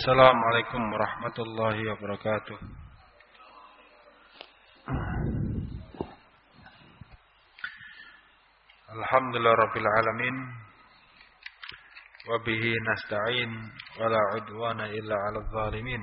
Assalamualaikum warahmatullahi wabarakatuh. Alhamdulillah rabbil alamin. Wa bihi nasta'in wa la 'udwana illa 'alal zalimin.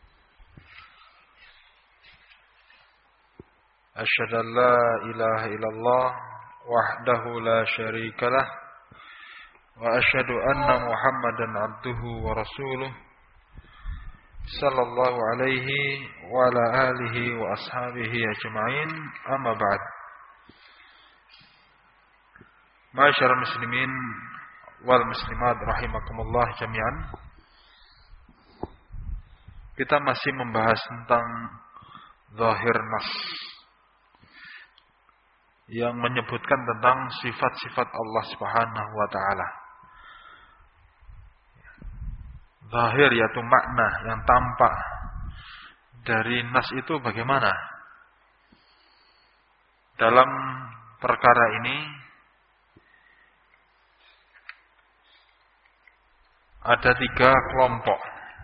Asyhadu an la ilaha illallah wahdahu la syarikalah wa asyhadu anna Muhammadan 'abduhu wa rasuluh sallallahu alaihi wa ala alihi wa ashabihi ajma'in, amma ba'd. Ma'asyiral muslimin wal muslimat rahimakumullah jami'an. Kita masih membahas tentang zahir nas yang menyebutkan tentang sifat-sifat Allah Subhanahu wa taala. Zahir yaitu makna yang tampak dari nas itu bagaimana? Dalam perkara ini ada 3 kelompok.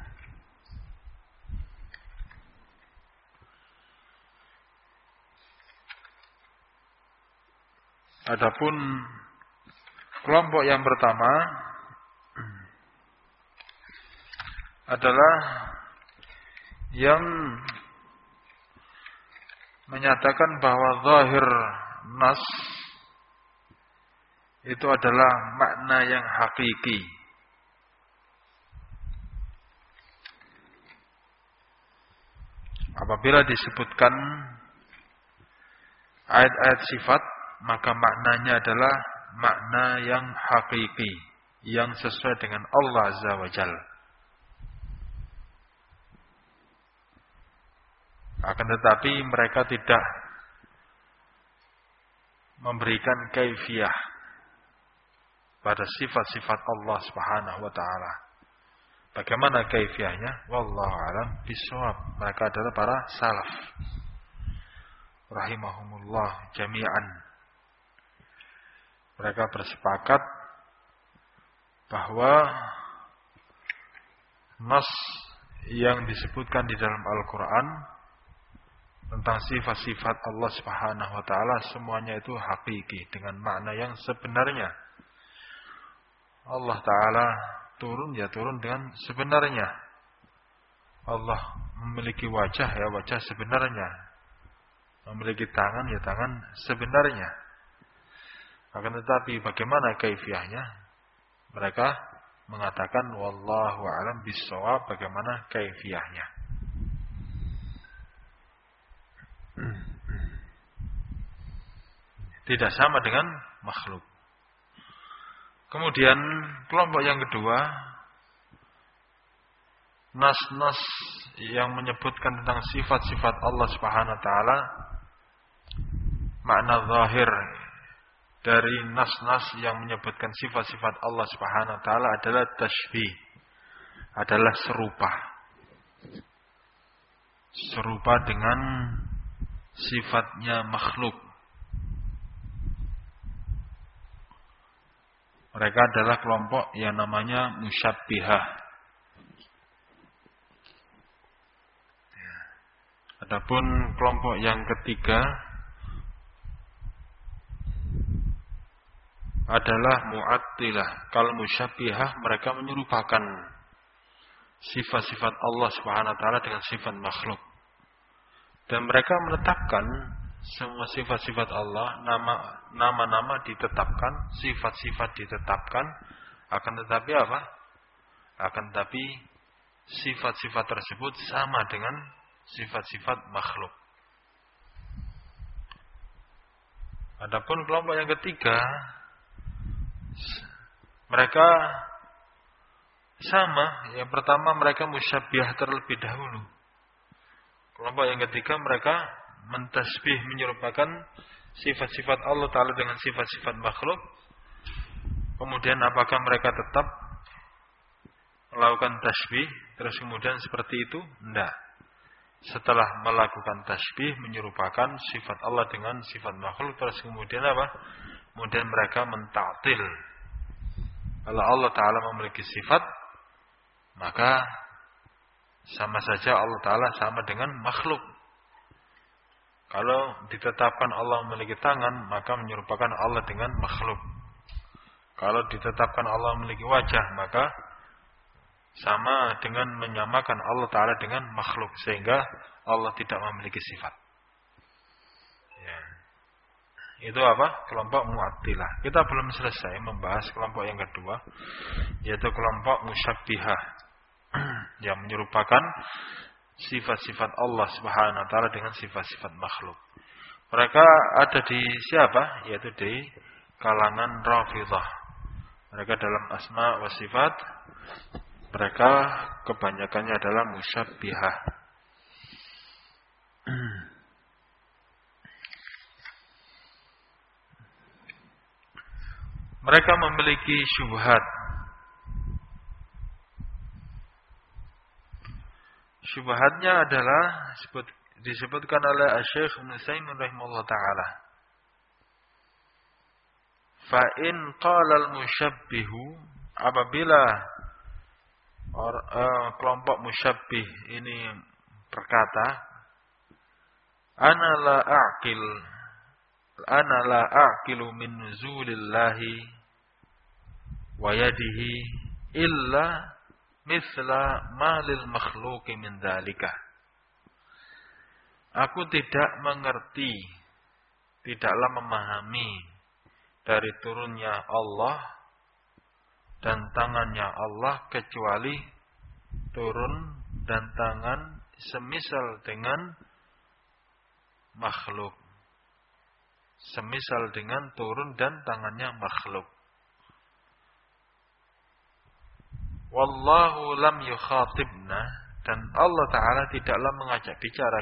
Adapun kelompok yang pertama adalah yang menyatakan bahwa zahir nas itu adalah makna yang hakiki. Apabila disebutkan ayat-ayat sifat, maka maknanya adalah makna yang hakiki, yang sesuai dengan Allah Azza wa Jalla. Akan tetapi mereka tidak memberikan kaifiyah pada sifat-sifat Allah Subhanahu wa taala. Bagaimana kaifiyahnya? Wallahu a'lam bishawab. Mereka adalah para salaf rahimahumullah jami'an. Mereka bersepakat bahwa nas yang disebutkan di dalam Al-Qur'an tentang sifat-sifat Allah Subhanahu wa taala semuanya itu hakiki dengan makna yang sebenarnya. Allah taala turun dengan sebenarnya. Allah memiliki wajah wajah sebenarnya. Memiliki tangan tangan sebenarnya. Akan tetapi bagaimana kaifiyahnya? Mereka mengatakan wallahu a'lam bishawab, bagaimana kaifiyahnya. Tidak sama dengan makhluk. Kemudian kelompok yang kedua, nas-nas yang menyebutkan tentang sifat-sifat Allah Subhanahu wa taala, makna zahir dari nas-nas yang menyebutkan sifat-sifat Allah Subhanahu wa taala adalah tashbih, adalah serupa dengan sifatnya makhluk. Mereka adalah kelompok yang namanya musyabbihah. Adapun kelompok yang ketiga adalah mu'attilah. Kalau musyabbihah, mereka menyerupakan sifat-sifat Allah Subhanahu wa taala dengan sifat makhluk. Dan mereka menetapkan semua sifat-sifat Allah, nama-nama ditetapkan, sifat-sifat ditetapkan, akan tetapi apa? Akan tetapi sifat-sifat tersebut sama dengan sifat-sifat makhluk. Adapun kelompok yang ketiga, mereka sama. Yang pertama mereka musyabbihah terlebih dahulu. Kelompok yang ketiga mereka mentasbih, menyerupakan sifat-sifat Allah Ta'ala dengan sifat-sifat makhluk. Kemudian apakah mereka tetap melakukan tasbih terus kemudian seperti itu? Tidak. Setelah melakukan tasbih, menyerupakan sifat Allah dengan sifat makhluk, terus kemudian apa? Kemudian mereka mentaktil. Kalau Allah Ta'ala memiliki sifat, maka Sama saja Allah Ta'ala sama dengan makhluk. Kalau ditetapkan Allah memiliki tangan, maka menyerupakan Allah dengan makhluk. Kalau ditetapkan Allah memiliki wajah, maka sama dengan menyamakan Allah Ta'ala dengan makhluk. Sehingga Allah tidak memiliki sifat. Ya. Itu apa? Kelompok Mu'attilah. Kita belum selesai membahas kelompok yang kedua, yaitu kelompok Musyabbihah, yang menyerupakan sifat-sifat Allah Subhanahu wa taala dengan sifat-sifat makhluk. Mereka ada di siapa? Yaitu di kalangan Rafidhah. Mereka dalam asma wa sifat, mereka kebanyakannya adalah musyabbihah. Mereka memiliki syubhat. Syubhatnya adalah disebutkan oleh Syekh Ibnu Utsaimin rahimahullah taala. Fa in qala al-musyabbihu, apabila kelompok musyabbih ini berkata, ana la a'qilu min nuzulillahi wa yadihi illa misla malil makhluqi min dzalika. Aku tidak mengerti, tidaklah memahami dari turunnya Allah dan tangannya Allah kecuali turun dan tangan semisal dengan makhluk. Semisal dengan turun dan tangannya makhluk. Wallahu lam yukhatibna, dan Allah Ta'ala tidaklah mengajak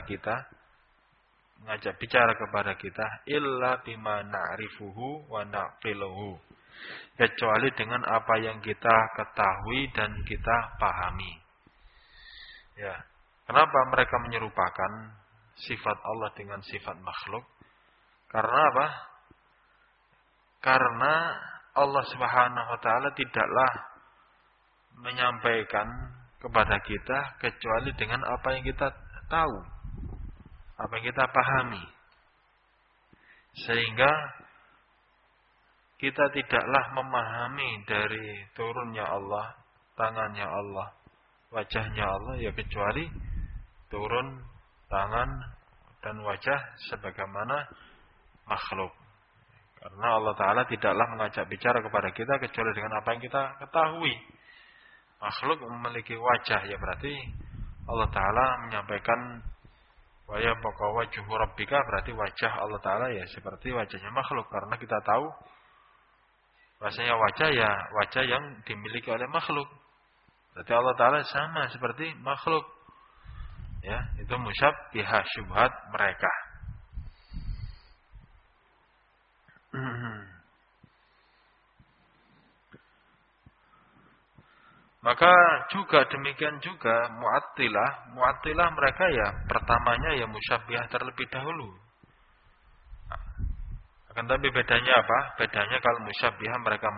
bicara kepada kita illa bima na'rifuhu wa naqiluhu, kecuali dengan apa yang kita ketahui dan kita pahami. Ya, kenapa mereka menyerupakan sifat Allah dengan sifat makhluk? Karena apa? Karena Allah Subhanahu wa taala tidaklah menyampaikan kepada kita kecuali dengan apa yang kita tahu, apa yang kita pahami. Sehingga kita tidaklah memahami dari turunnya Allah, tangannya Allah, wajahnya Allah, ya kecuali turun tangan dan wajah sebagaimana makhluk. Karena Allah Ta'ala tidaklah mengajak bicara kepada kita kecuali dengan apa yang kita ketahui. Makhluk memiliki wajah, ya berarti Allah Ta'ala menyampaikan wa yabqa wajhu rabbika, berarti wajah Allah Ta'ala ya seperti wajahnya makhluk. Karena kita tahu bahasanya wajah ya wajah yang dimiliki oleh makhluk. Berarti Allah Ta'ala sama seperti makhluk. Ya, itu musyabbihah, syubhat mereka. Maka juga demikian juga Mu'attilah mereka ya pertamanya ya musyabbihah terlebih dahulu. Akan tapi bedanya apa? Bedanya kalau musyabbihah mereka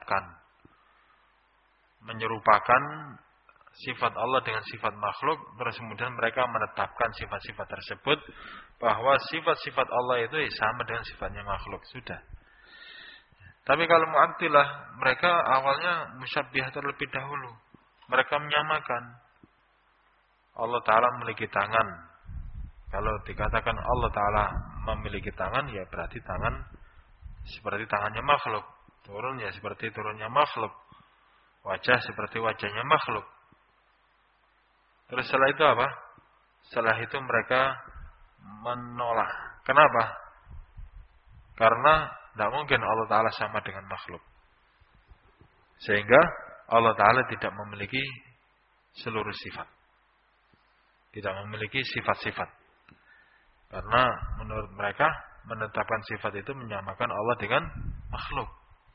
menyerupakan sifat Allah dengan sifat makhluk, terus kemudian mereka menetapkan sifat-sifat tersebut bahwa sifat-sifat Allah itu sama dengan sifatnya makhluk, sudah. Tapi kalau Mu'attilah mereka awalnya musyabbihah terlebih dahulu. Mereka menyamakan Allah Ta'ala memiliki tangan. Kalau dikatakan Allah Ta'ala memiliki tangan, ya berarti tangan seperti tangannya makhluk, turun ya seperti turunnya makhluk, wajah seperti wajahnya makhluk. Terus setelah itu apa? Setelah itu mereka menolak. Kenapa? Karena tidak mungkin Allah Ta'ala sama dengan makhluk. Sehingga Allah Ta'ala tidak memiliki seluruh sifat. Tidak memiliki sifat-sifat. Karena menurut mereka menetapkan sifat itu menyamakan Allah dengan makhluk.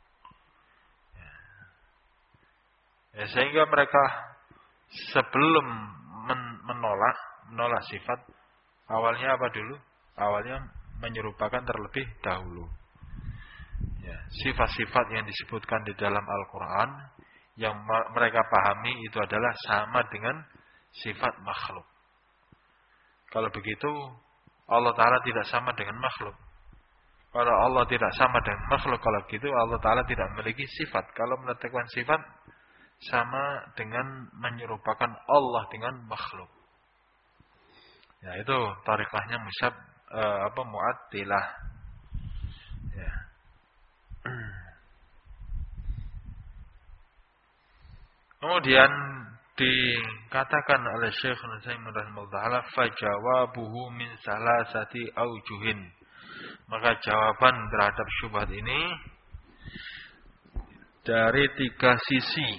Ya, sehingga mereka sebelum menolak sifat, awalnya apa dulu? Awalnya menyerupakan terlebih dahulu. Ya, sifat-sifat yang disebutkan di dalam Al-Quran yang mereka pahami itu adalah sama dengan sifat makhluk. Kalau begitu Allah Ta'ala tidak sama dengan makhluk. Kalau Allah tidak sama dengan makhluk, kalau begitu Allah Ta'ala tidak memiliki sifat. Kalau menetapkan sifat sama dengan menyerupakan Allah dengan makhluk. Ya, itu tarikhnya Mu'attilah. Ya. Kemudian dikatakan oleh Syekh Nuzaimin rahimahullah ta'ala, fajawabuhu min salasati aujuhin. Maka jawaban terhadap syubhat ini dari 3 sisi.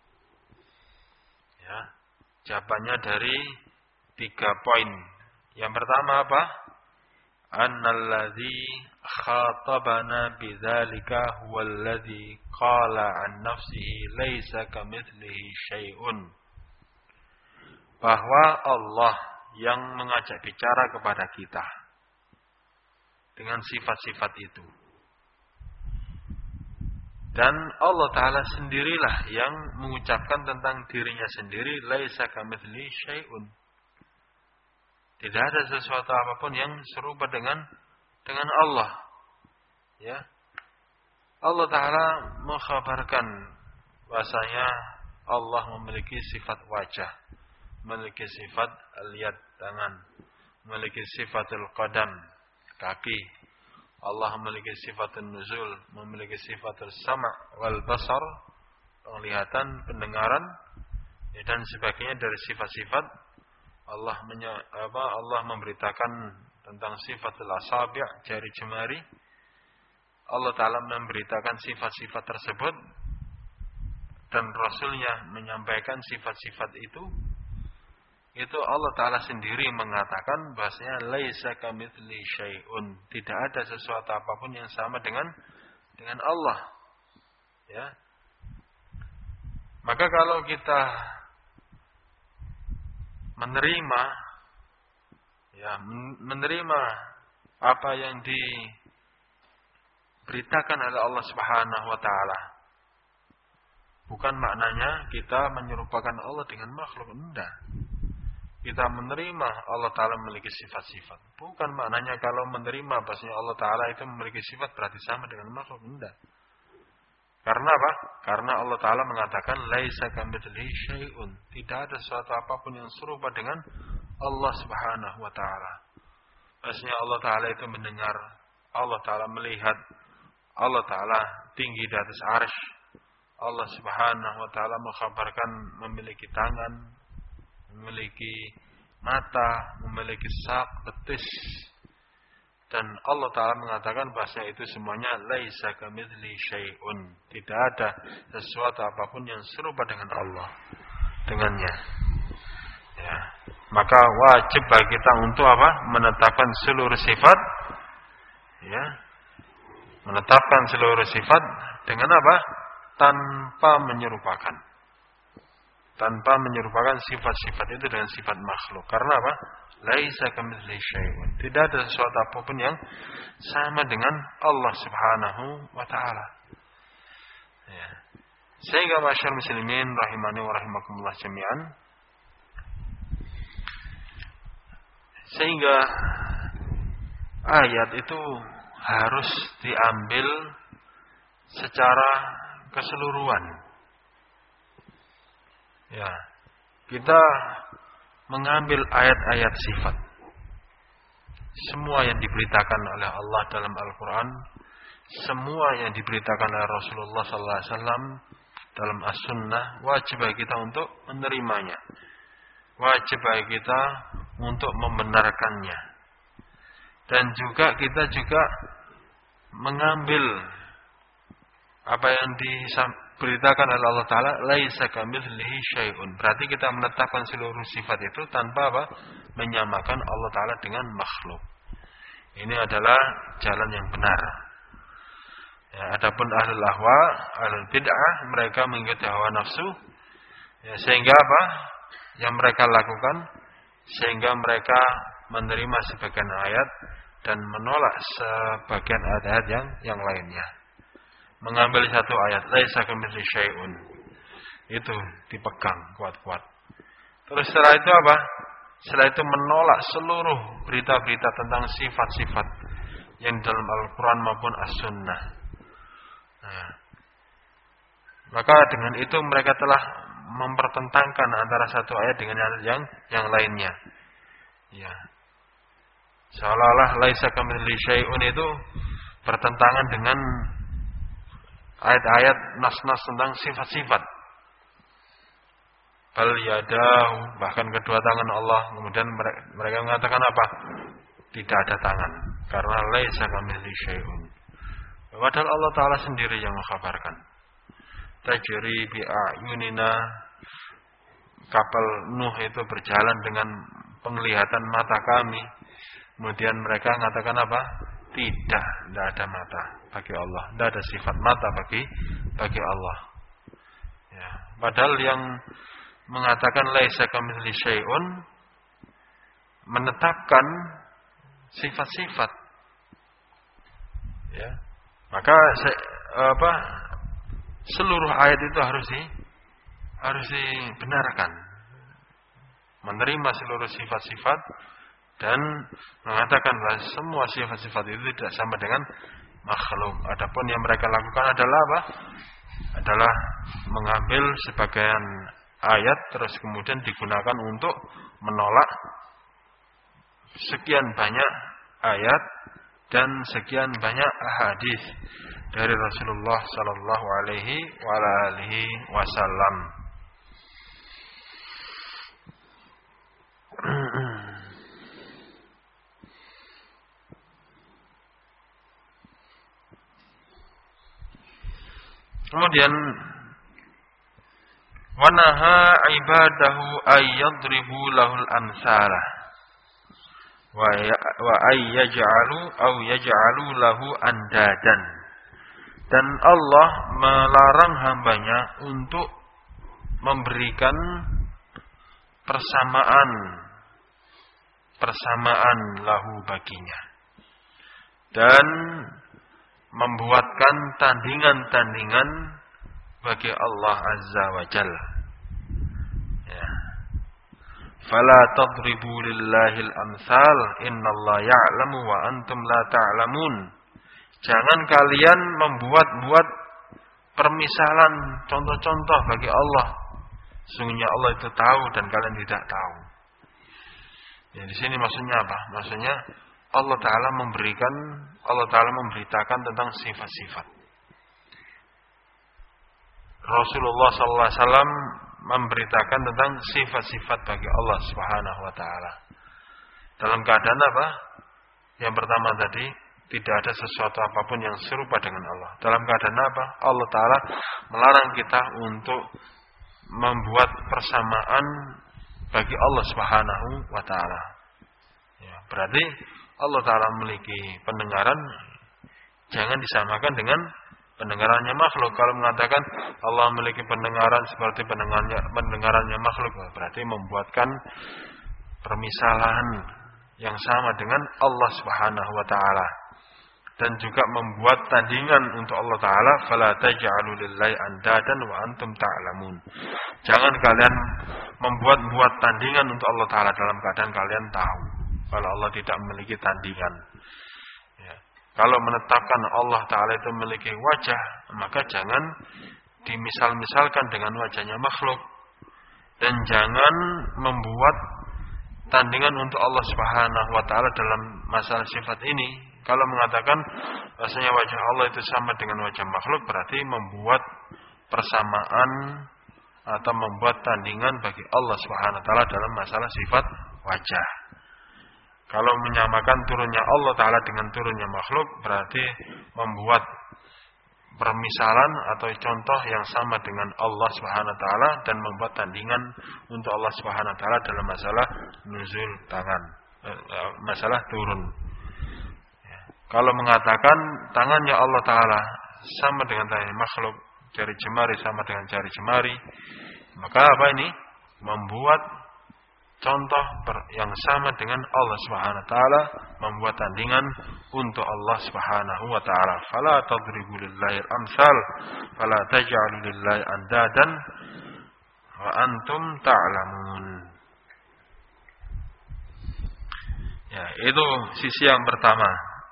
Ya, jawabannya dari 3 poin. Yang pertama apa? Annalladzi khatabana bidzalika huwallazi qala an nafsihi laisa kamitslihi syai'un. Bahwa Allah yang mengajak bicara kepada kita dengan sifat-sifat itu. Dan Allah Ta'ala sendirilah yang mengucapkan tentang dirinya sendiri, laisa kamitslihi syai'un. Tidak ada sesuatu apapun yang serupa dengan Allah. Ya. Allah Ta'ala mengkhabarkan bahasanya Allah memiliki sifat wajah, memiliki sifat al-yad, tangan, memiliki sifatul qadam, kaki. Allah memiliki sifatul nuzul, memiliki sifatul sama' wal basar, penglihatan, pendengaran, dan sebagainya dari sifat-sifat. Allah memberitakan tentang sifatul asabi', jari jemari. Allah Ta'ala memberitakan sifat-sifat tersebut dan Rasulnya menyampaikan sifat-sifat itu Allah Ta'ala sendiri mengatakan bahasanya laisa kamitsli syai'un, tidak ada sesuatu apapun yang sama dengan Allah. Ya. Maka kalau kita menerima apa yang diberitakan oleh Allah Subhanahu wa taala, bukan maknanya kita menyerupakan Allah dengan makhluk, enggak. Kita menerima Allah Ta'ala memiliki sifat-sifat. Bukan maknanya kalau menerima bahasanya Allah Ta'ala itu memiliki sifat berarti sama dengan makhluk. Tidak. Karena apa? Karena Allah Ta'ala mengatakan laisa kamitslihi syai'un. Tidak ada sesuatu apapun yang serupa dengan Allah Subhanahu wa Ta'ala. Bahasanya Allah Ta'ala itu mendengar, Allah Ta'ala melihat, Allah Ta'ala tinggi di atas arsy. Allah Subhanahu wa Ta'ala mengkhabarkan memiliki tangan, memiliki mata, memiliki sak, betis. Dan Allah Ta'ala mengatakan bahasa itu semuanya laisa kamitslihi syai'un. Tidak ada sesuatu apapun yang serupa dengan Allah, dengannya. Ya. Maka wajib bagi kita untuk apa? Menetapkan seluruh sifat. Ya. Menetapkan seluruh sifat dengan apa? Tanpa menyerupakan. Tanpa menyerupakan sifat-sifat itu dengan sifat makhluk. Karena apa? Laisa kamitslihi syai'un. Tidak ada sesuatu apapun yang sama dengan Allah Subhanahu wa taala. Ya. Sehingga masyaallah muslimin rahimani wa rahimakumullah jami'an. Sehingga ayat itu harus diambil secara keseluruhan. Ya, kita mengambil ayat-ayat sifat. Semua yang diberitakan oleh Allah dalam Al-Quran, semua yang diberitakan oleh Rasulullah SAW dalam As-Sunnah, wajib bagi kita untuk menerimanya. Wajib bagi kita untuk membenarkannya. Dan juga kita mengambil apa yang diberitakan oleh Allah Ta'ala, laisa kamitslihi syai'un. Berarti kita menetapkan seluruh sifat itu tanpa apa? Menyamakan Allah Ta'ala dengan makhluk. Ini adalah jalan yang benar. Ya, adapun ahlul ahwa, ahlul bid'ah, mereka mengikuti hawa nafsu. Ya, sehingga apa? Yang mereka lakukan, sehingga mereka menerima sebagian ayat dan menolak sebagian ayat yang lainnya. Mengambil satu ayat laisa kamitslihi syai'un, itu dipegang kuat-kuat. Terus setelah itu apa? Setelah itu menolak seluruh berita-berita tentang sifat-sifat yang dalam Al-Quran maupun As-Sunnah. Nah, maka dengan itu mereka telah mempertentangkan antara satu ayat dengan yang lainnya. Ya. Seolah-olah laisa kamitslihi syai'un itu bertentangan dengan ayat-ayat nas-nas tentang sifat-sifat. Bal yadahu, bahkan kedua tangan Allah. Kemudian mereka mengatakan apa? Tidak ada tangan, karena laisa kamitslihi syai'un. Padahal Allah Ta'ala sendiri yang mengkhabarkan. Tajri bi a'yunina, kapal Nuh itu berjalan dengan penglihatan mata kami. Kemudian mereka mengatakan apa? Tidak ada mata bagi Allah, tidak ada sifat mata bagi Allah. Ya, padahal yang mengatakan laisa kamitslihi syai'un menetapkan sifat-sifat. Ya. Maka seluruh ayat itu harus dibenarkan. Menerima seluruh sifat-sifat dan mengatakan bahwa semua sifat-sifat itu tidak sama dengan makhluk. Adapun yang mereka lakukan adalah apa? Adalah mengambil sebagian ayat terus kemudian digunakan untuk menolak sekian banyak ayat dan sekian banyak hadis dari Rasulullah sallallahu alaihi wasallam. Kemudian wanaha ibadahu ayyadribu lahul amsalah wa yaj'alu lahu andadan. Dan Allah melarang hambanya untuk memberikan persamaan lahu baginya dan membuatkan tandingan-tandingan bagi Allah Azza wa Jalla. Ya. Fala tadribu lillahil amsal innallaha ya'lamu wa antum la ta'lamun. Jangan kalian membuat-buat permisalan contoh-contoh bagi Allah. Sungguhnya Allah itu tahu dan kalian tidak tahu. Ya, di sini maksudnya apa? Maksudnya Allah Ta'ala memberitakan tentang sifat-sifat. Rasulullah SAW memberitakan tentang sifat-sifat bagi Allah Subhanahu wa Ta'ala. Dalam keadaan apa? Yang pertama tadi, tidak ada sesuatu apapun yang serupa dengan Allah. Dalam keadaan apa? Allah Ta'ala melarang kita untuk membuat persamaan bagi Allah Subhanahu wa Ta'ala. Ya, berarti Allah Ta'ala memiliki pendengaran, jangan disamakan dengan pendengarannya makhluk. Kalau mengatakan Allah memiliki pendengaran seperti pendengarannya makhluk, berarti membuatkan permisalan yang sama dengan Allah Subhanahu wa Ta'ala. Dan juga membuat tandingan untuk Allah Ta'ala. Fala taj'alu lillahi andadan wa antum ta'lamun. Jangan kalian membuat tandingan untuk Allah Ta'ala dalam keadaan kalian tahu kalau Allah tidak memiliki tandingan. Ya. Kalau menetapkan Allah Ta'ala itu memiliki wajah, maka jangan dimisal-misalkan dengan wajahnya makhluk. Dan jangan membuat tandingan untuk Allah Subhanahu wa Ta'ala dalam masalah sifat ini. Kalau mengatakan bahasanya wajah Allah itu sama dengan wajah makhluk, berarti membuat persamaan atau membuat tandingan bagi Allah Subhanahu wa Ta'ala dalam masalah sifat wajah. Kalau menyamakan turunnya Allah Ta'ala dengan turunnya makhluk, berarti membuat permisalan atau contoh yang sama dengan Allah Subhanahu wa Ta'ala dan membuat tandingan untuk Allah Subhanahu wa Ta'ala dalam masalah nuzul tangan, masalah turun. Kalau mengatakan tangannya Allah Ta'ala sama dengan tangannya makhluk, jari jemari sama dengan jari jemari, maka apa ini? Membuat contoh yang sama dengan Allah Subhanahu wa Ta'ala, membuat tandingan untuk Allah Subhanahu wa Ta'ala. Fala tadribu lillahi al-amsal, fala taj'alu lillahi andadan wa antum ta'lamun. Ya, itu sisi yang pertama.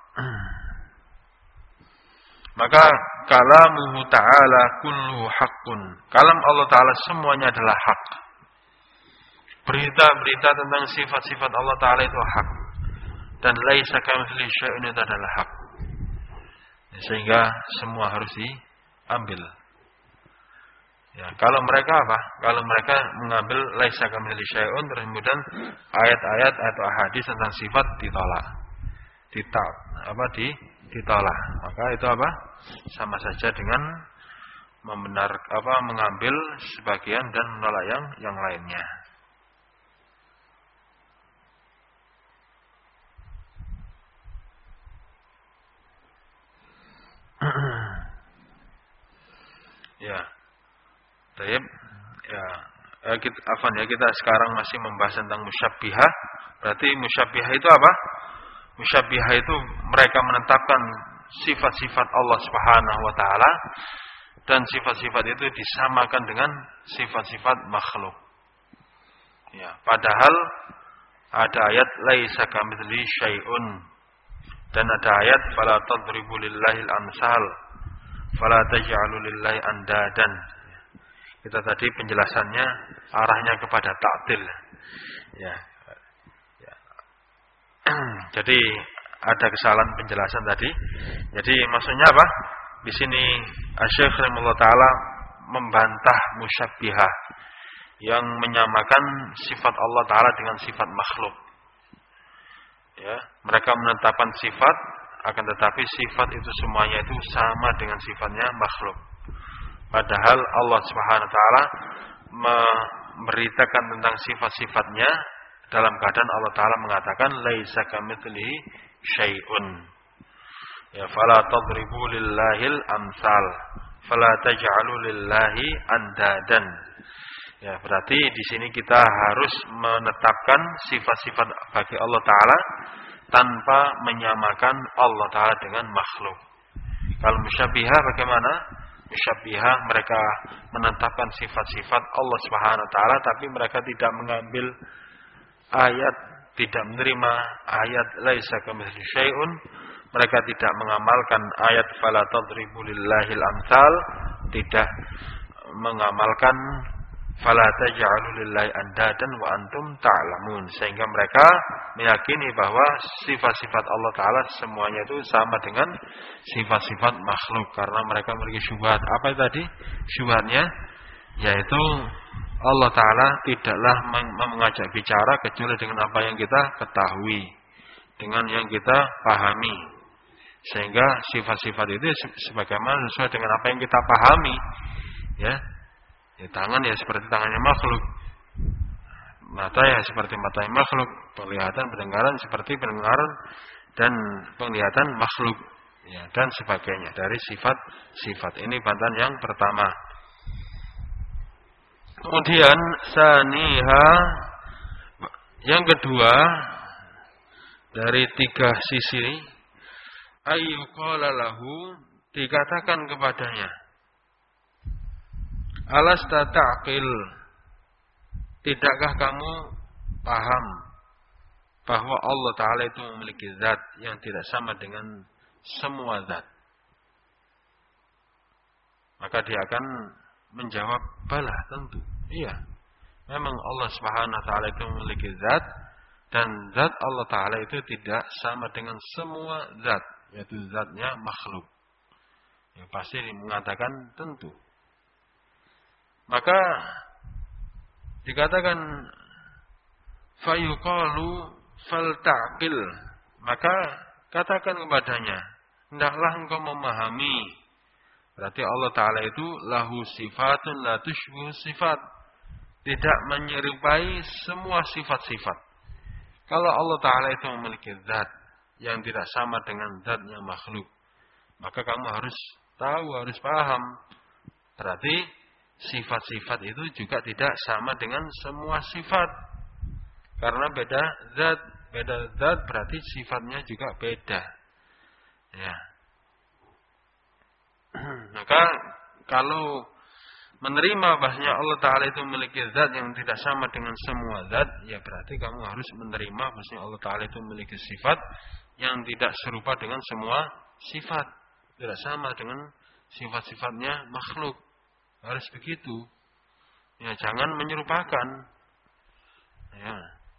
Maka kalamuhu ta'ala kullu haqqun. Kalam Allah Ta'ala semuanya adalah hak. Berita-berita tentang sifat-sifat Allah Ta'ala itu hak. Dan laisa kamitslihi syai'un itu adalah hak. Sehingga semua harus diambil. Ya, kalau mereka apa? Kalau mereka mengambil laisa kamitslihi syai'un, terus kemudian ayat-ayat atau hadis tentang sifat ditolak. Ditolak. Maka itu apa? Sama saja dengan mengambil sebagian dan menolak yang lainnya. Ya. Baik. Ya. Kita sekarang masih membahas tentang musyabbihah. Berarti musyabbihah itu apa? Musyabbihah itu mereka menetapkan sifat-sifat Allah Subhanahu wa taala dan sifat-sifat itu disamakan dengan sifat-sifat makhluk. Ya, padahal ada ayat laisa kamitslihi syai'un dan ada ayat fala tadribu lillahil amsal fala taj'alu lillahi andadan. Kita tadi penjelasannya arahnya kepada ta'til. Ya. Jadi ada kesalahan penjelasan tadi. Jadi maksudnya apa? Di sini Asy-Syaikh rahimahullah taala membantah musyabbihah yang menyamakan sifat Allah taala dengan sifat makhluk. Ya, mereka menetapkan sifat akan tetapi sifat itu semuanya itu sama dengan sifatnya makhluk. Padahal Allah Subhanahu wa taala memberitakan tentang sifat-sifatnya dalam keadaan Allah Ta'ala mengatakan laisa kamitslihi syai'un. Ya, fala tadribu lillahil amsal fala taj'alu lillahi andadan. Ya, berarti di sini kita harus menetapkan sifat-sifat bagi Allah Ta'ala tanpa menyamakan Allah Ta'ala dengan makhluk. Kalau musyabbihah bagaimana? Musyabbihah mereka menetapkan sifat-sifat Allah Subhanahu wa taala tapi mereka tidak mengambil ayat, tidak menerima ayat laisa kamitslihi syai'un, mereka tidak mengamalkan ayat fala tadribu lillahil amsal, tidak mengamalkan fala taj'alu lillahi andadan wa antum ta'lamun, sehingga mereka meyakini bahwa sifat-sifat Allah taala semuanya itu sama dengan sifat-sifat makhluk karena mereka memiliki syubhat. Apa tadi syubhatnya? Yaitu Allah Ta'ala tidaklah mengajak bicara kecuali dengan apa yang kita ketahui, dengan yang kita pahami. Sehingga sifat-sifat itu sebagaimana sesuai dengan apa yang kita pahami. Ya, tangan ya seperti tangannya makhluk, mata ya seperti mata makhluk, penglihatan, pendengaran seperti pendengaran dan penglihatan makhluk. Ya, dan sebagainya dari sifat-sifat. Ini bantahan yang pertama. Kemudian saniha yang kedua dari tiga sisi ayyuqala lahu, dikatakan kepadanya alasta ta'qil, tidakkah kamu paham bahwa Allah Ta'ala itu memiliki zat yang tidak sama dengan semua zat? Maka dia akan menjawab, bala, tentu. Iya. Memang Allah Subhanahu wa taala itu memiliki zat dan zat Allah Ta'ala itu tidak sama dengan semua zat, yaitu zatnya makhluk. Ya, pasti mengatakan tentu. Maka dikatakan fayuqalu faltaqil, maka katakan kepadanya, hendaklah engkau memahami. Berarti Allah Ta'ala itu lahu sifatun la tushbihu sifat, tidak menyerupai semua sifat-sifat. Kalau Allah Ta'ala itu memiliki zat yang tidak sama dengan zatnya makhluk, maka kamu harus tahu, harus paham. Berarti sifat-sifat itu juga tidak sama dengan semua sifat. Karena beda zat berarti sifatnya juga beda. Ya. Maka kalau menerima bahasanya Allah Ta'ala itu memiliki zat yang tidak sama dengan semua zat, ya berarti kamu harus menerima bahasanya Allah Ta'ala itu memiliki sifat yang tidak serupa dengan semua sifat, tidak sama dengan sifat-sifatnya makhluk. Harus begitu. Ya, jangan menyerupakan. Ya.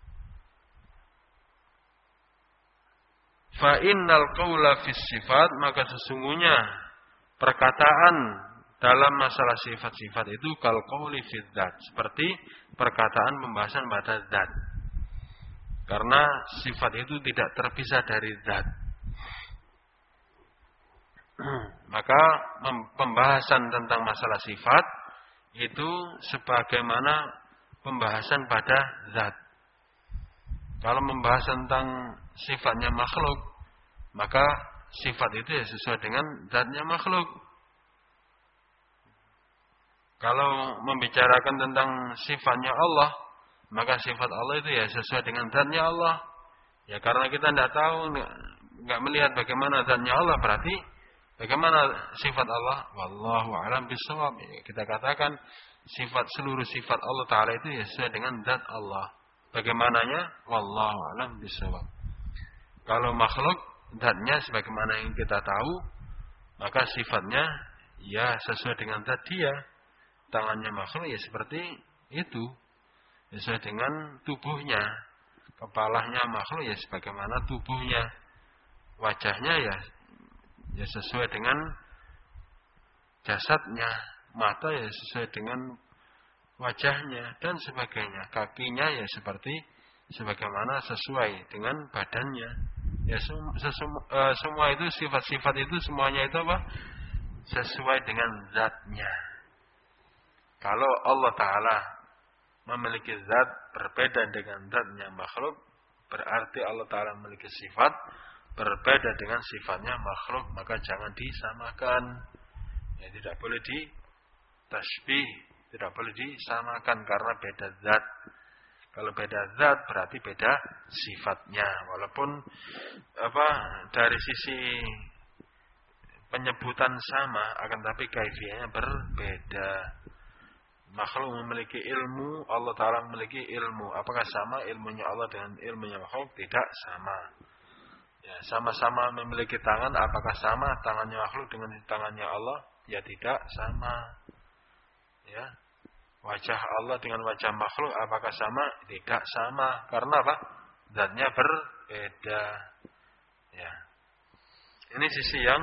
Fa innal qaula fis sifat, maka sesungguhnya perkataan dalam masalah sifat-sifat itu kal qauli fil dzat, seperti perkataan pembahasan pada zat. Karena sifat itu tidak terpisah dari zat. Maka pembahasan tentang masalah sifat itu sebagaimana pembahasan pada zat. Kalau membahas tentang sifatnya makhluk, maka sifat itu ya sesuai dengan zatnya makhluk. Kalau membicarakan tentang sifatnya Allah, maka sifat Allah itu ya sesuai dengan zatnya Allah. Ya karena kita tidak tahu, nggak melihat bagaimana zatnya Allah, berarti bagaimana sifat Allah? Wallahu a'lam bishawab. Kita katakan seluruh sifat Allah Ta'ala itu ya sesuai dengan zat Allah. Bagaimananya? Wallahu a'lam bishawab. Kalau makhluk, zatnya sebagaimana yang kita tahu, maka sifatnya ya sesuai dengan zat dia. Tangannya makhluk ya seperti itu, sesuai dengan tubuhnya. Kepalanya makhluk ya sebagaimana tubuhnya. Wajahnya ya sesuai dengan jasadnya. Mata ya sesuai dengan wajahnya dan sebagainya. Kakinya ya sebagaimana sesuai dengan badannya. Ya semua itu sifat-sifat itu semuanya itu apa? Sesuai dengan zatnya. Kalau Allah Ta'ala memiliki zat berbeda dengan zatnya makhluk, berarti Allah Ta'ala memiliki sifat berbeda dengan sifatnya makhluk, maka jangan disamakan. Ya, tidak boleh ditasbih, tidak boleh disamakan karena beda zat. Kalau beda zat berarti beda sifatnya. Walaupun dari sisi penyebutan sama, akan tapi kaifiyahnya berbeda. Makhluk memiliki ilmu, Allah Ta'ala memiliki ilmu. Apakah sama ilmunya Allah dengan ilmunya makhluk? Tidak sama. Ya, sama-sama memiliki tangan, apakah sama tangannya makhluk dengan tangannya Allah? Ya tidak sama. Ya. Wajah Allah dengan wajah makhluk apakah sama? Tidak sama. Karena apa? Zatnya berbeda. Ya. Ini sisi yang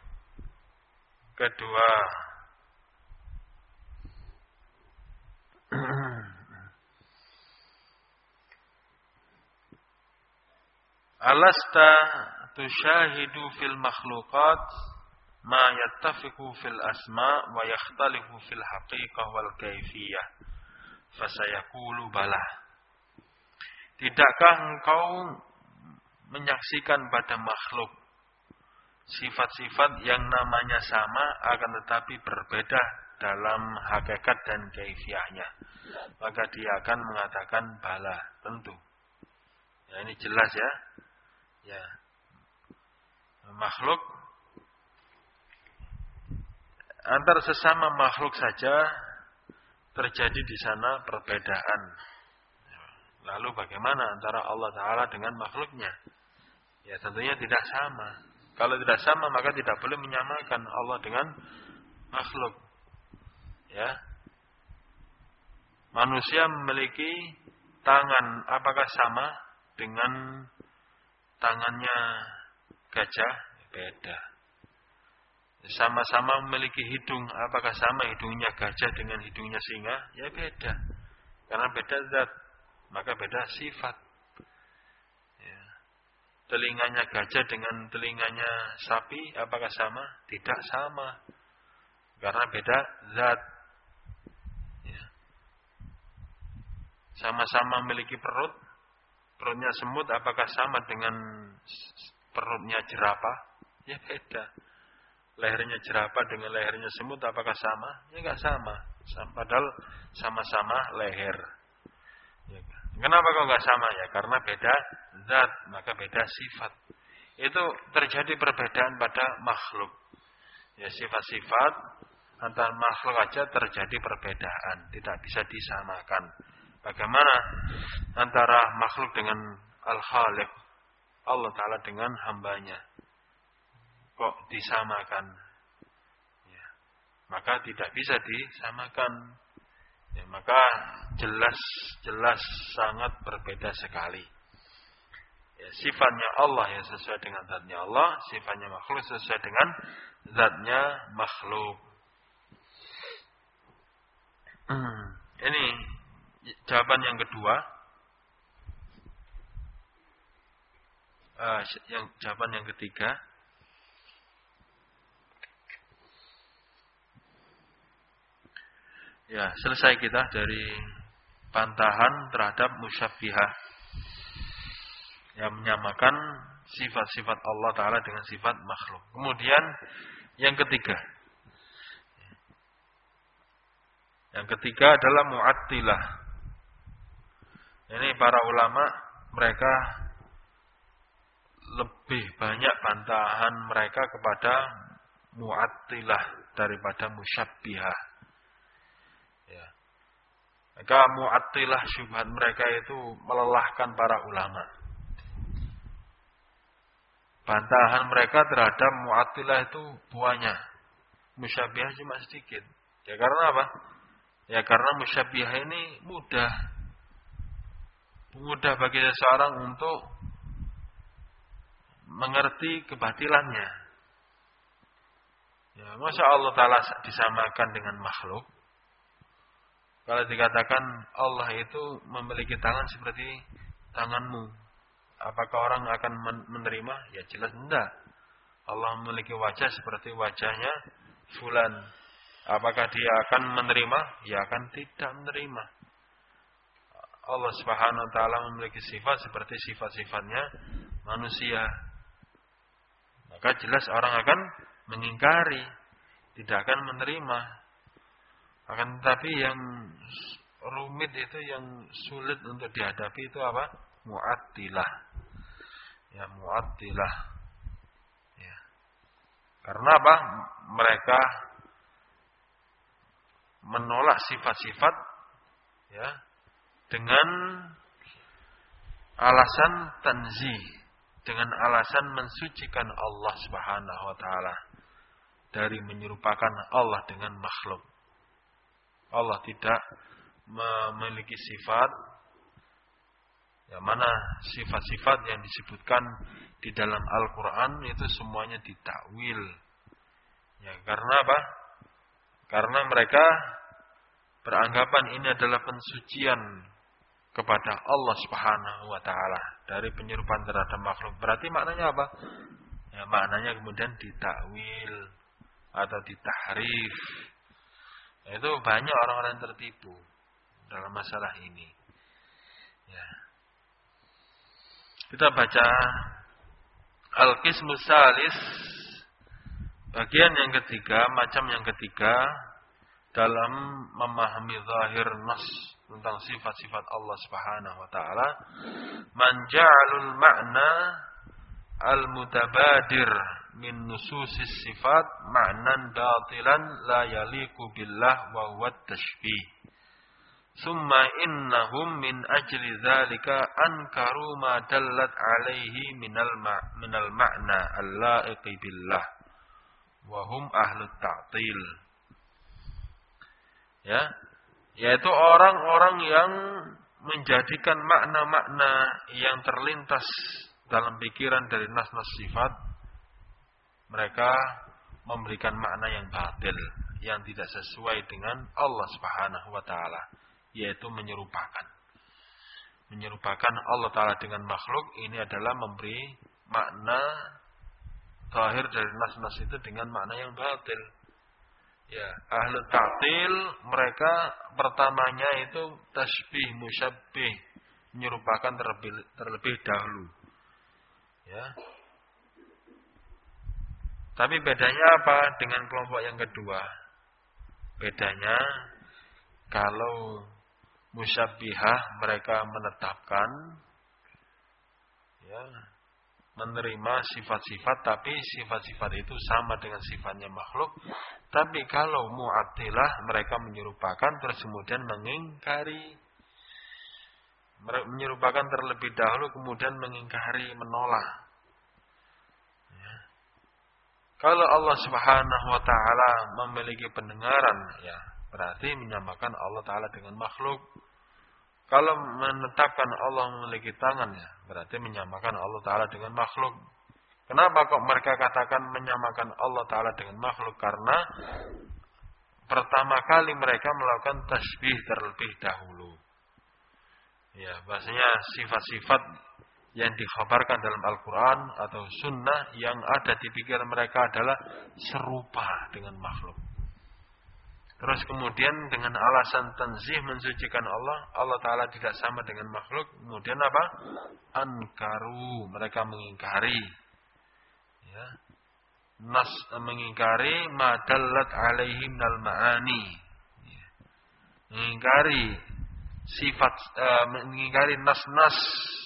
kedua. Alasta tushahidu fil makhluqat ma yattafiqu fil asma wa yakhtalifu fil haqiqah wal kaifiyah. Fasayaqulu bala. Tidakkah engkau menyaksikan pada makhluk sifat-sifat yang namanya sama akan tetapi berbeda dalam hakikat dan kaifiyahnya? Maka dia akan mengatakan bala, tentu. Ya, ini jelas ya. Ya. Makhluk antar sesama makhluk saja terjadi di sana perbedaan. Lalu bagaimana antara Allah Ta'ala dengan makhluknya? Ya tentunya tidak sama. Kalau tidak sama maka tidak boleh menyamakan Allah dengan makhluk. Ya. Manusia memiliki tangan, apakah sama dengan tangannya gajah? Beda. Sama-sama memiliki hidung, apakah sama hidungnya gajah dengan hidungnya singa? Ya beda. Karena beda zat, maka beda sifat. Ya. Telinganya gajah dengan telinganya sapi, apakah sama? Tidak sama. Karena beda zat. Ya. Sama-sama memiliki perut. Perutnya semut, apakah sama dengan perutnya jerapah? Ya beda. Lehernya jerapah dengan lehernya semut, apakah sama? Ya enggak sama. Padahal sama-sama leher. Ya. Kenapa kok enggak sama? Ya karena beda zat, maka beda sifat. Itu terjadi perbedaan pada makhluk. Ya sifat-sifat Antara makhluk aja terjadi perbedaan, tidak bisa disamakan. Bagaimana antara makhluk dengan Al-Khaliq, Allah Ta'ala dengan hambanya? Kok disamakan? Ya, maka tidak bisa disamakan. Ya, maka jelas sangat berbeda sekali. Ya, sifatnya Allah ya sesuai dengan zatnya Allah, sifatnya makhluk sesuai dengan zatnya makhluk. Ini jawaban yang kedua. Jawaban yang ketiga. Ya, selesai kita dari bantahan terhadap musyabbihah yang menyamakan sifat-sifat Allah Ta'ala dengan sifat makhluk. Kemudian yang ketiga. Yang ketiga adalah Mu'attilah. Ini para ulama mereka lebih banyak bantahan mereka kepada Mu'attilah daripada musyabbihah. Ya. Maka Mu'attilah syubhat mereka itu melelahkan para ulama. Bantahan mereka terhadap Mu'attilah itu banyak. Musyabbihah cuma sedikit. Ya karena apa? Ya karena musyabbihah ini mudah bagi seseorang untuk mengerti kebatilannya. Ya, masa Allah Ta'ala disamakan dengan makhluk? Kalau dikatakan Allah itu memiliki tangan seperti tanganmu, apakah orang akan menerima? Ya jelas enggak. Allah memiliki wajah seperti wajahnya fulan. Apakah dia akan menerima? Ya akan tidak menerima. Allah Subhanahu wa taala memiliki sifat seperti sifat-sifatnya manusia. Maka jelas orang akan mengingkari, tidak akan menerima. Akan tetapi yang rumit itu, yang sulit untuk dihadapi itu apa? Mu'attilah. Ya, Mu'attilah. Ya. Karena apa? Mereka menolak sifat-sifat ya dengan alasan tanzih, dengan alasan mensucikan Allah Subhanahu wa taala dari menyerupakan Allah dengan makhluk. Allah tidak memiliki sifat, yang mana sifat-sifat yang disebutkan di dalam Al-Quran itu semuanya ditakwil. Ya, karena apa? Karena mereka beranggapan ini adalah pensucian kepada Allah Subhanahu wa taala dari penyerupaan terhadap makhluk. Berarti maknanya apa? Ya, maknanya kemudian ditakwil atau ditahrif. Itu banyak orang-orang yang tertipu dalam masalah ini. Ya. Kita baca Al-Qismus Salis, bagian yang ketiga, macam yang ketiga dalam memahami zahir nas tentang sifat-sifat Allah Subhanahu wa taala. Man ja'alul ma'na al-mutabadir min nususis sifat ma'nan batilan la yaliqu billah wa huwa tashbih. Summa innahum min ajli dzalika ankaru ma dallat alaihi minal ma'na al-la'iqi billah wa hum ahlut ta'til. Ya, yaitu orang-orang yang menjadikan makna-makna yang terlintas dalam pikiran dari nas-nas sifat, mereka memberikan makna yang batil, yang tidak sesuai dengan Allah Subhanahu wa taala, yaitu menyerupakan Allah Ta'ala dengan makhluk. Ini adalah memberi makna zahir dari nas-nas itu dengan makna yang batil. Ya, ahlu ta'til mereka pertamanya itu tasbih, musyabbih, menyerupakan terlebih dahulu. Ya. Tapi bedanya apa dengan kelompok yang kedua? Bedanya kalau musyabbihah mereka menetapkan ya menerima sifat-sifat, tapi sifat-sifat itu sama dengan sifatnya makhluk. Tapi kalau Mu'attilah, mereka menyerupakan terus kemudian mengingkari. Menyerupakan terlebih dahulu kemudian mengingkari, menolak. Ya. Kalau Allah Subhanahu wa taala memiliki pendengaran, ya berarti menyamakan Allah taala dengan makhluk. Kalau menetapkan Allah memiliki tangan, ya berarti menyamakan Allah taala dengan makhluk. Kenapa kok mereka katakan menyamakan Allah taala dengan makhluk? Karena pertama kali mereka melakukan tasbih terlebih dahulu. Ya, bahasanya sifat-sifat yang dikhabarkan dalam Al-Quran atau Sunnah yang ada di pikiran mereka adalah serupa dengan makhluk. Terus kemudian dengan alasan tanzih, mensucikan Allah, Allah Ta'ala tidak sama dengan makhluk. Kemudian apa? Ankaru, mereka mengingkari. Ya. Nas mengingkari madallat alaihim nal ma'ani. Ya. Mengingkari sifat, mengingkari nas-nas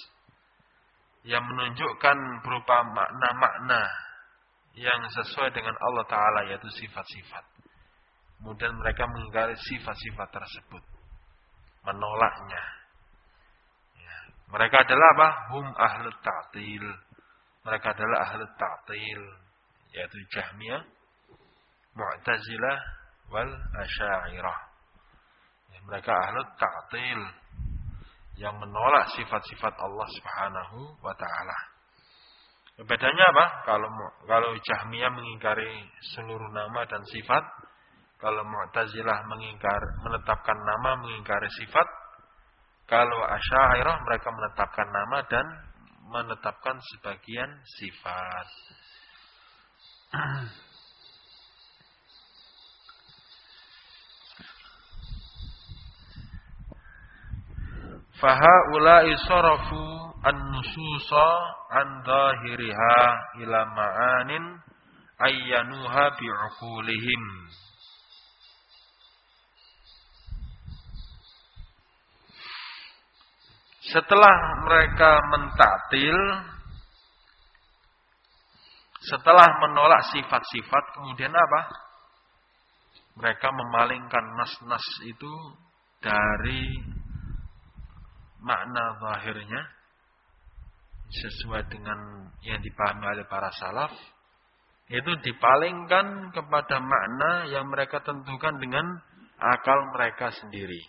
yang menunjukkan berupa makna-makna yang sesuai dengan Allah Ta'ala, yaitu sifat-sifat. Kemudian mereka mengingkari sifat-sifat tersebut, menolaknya. Ya. Mereka adalah apa? Hum ahlut ta'til. Mereka adalah ahlut ta'til, yaitu Jahmiyah, Mu'tazilah, wal Asy'ariyah. Mereka ahlut ta'til, yang menolak sifat-sifat Allah Subhanahu wa taala. Bedanya apa? Kalau Jahmiyah mengingkari seluruh nama dan sifat, kalau Mu'tazilah menetapkan nama, mengingkari sifat, kalau Asy'ariyah mereka menetapkan nama dan menetapkan sebagian sifat. Fahaula'i sarafu an-nususa an dhahiriha ila ma'anin ayyanuha bi'uqulihim. Setelah mereka mentaktil, setelah menolak sifat-sifat, kemudian apa? Mereka memalingkan nas-nas itu dari makna zahirnya sesuai dengan yang dipahami oleh para salaf, itu dipalingkan kepada makna yang mereka tentukan dengan akal mereka sendiri.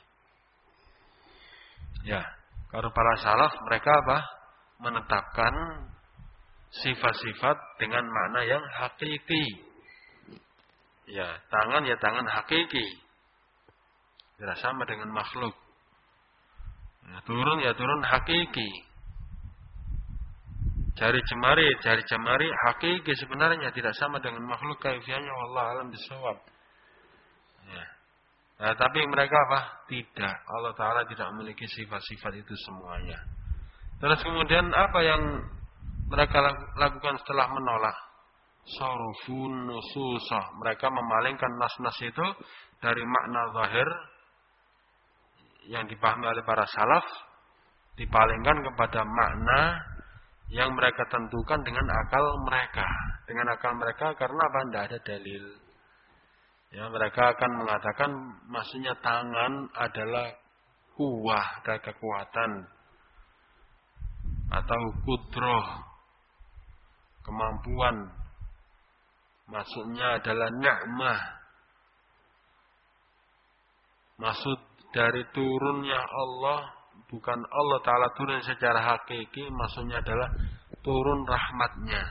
Ya, kalau para salaf mereka apa? Menetapkan sifat-sifat dengan makna yang hakiki. Ya, tangan ya tangan hakiki. Tidak sama dengan makhluk. Ya, turun hakiki. Jari jemari hakiki sebenarnya tidak sama dengan makhluk, kaifiahnya wallahu alam bisawab. Ya. Nah, tapi mereka apa? Tidak. Allah Ta'ala tidak memiliki sifat-sifat itu semuanya. Terus kemudian apa yang mereka lakukan setelah menolak? Sarufun nususah. Mereka memalingkan nas-nas itu dari makna zahir yang dipahami oleh para salaf, dipalingkan kepada makna yang mereka tentukan dengan akal mereka. Dengan akal mereka karena apa? Tidak ada dalil. Ya, mereka akan mengatakan maksudnya tangan adalah kuwah, ada kekuatan, atau kudroh, kemampuan. Maksudnya adalah ni'mah. Maksud dari turunnya Allah, bukan Allah Ta'ala turun secara hakiki, maksudnya adalah turun rahmatnya,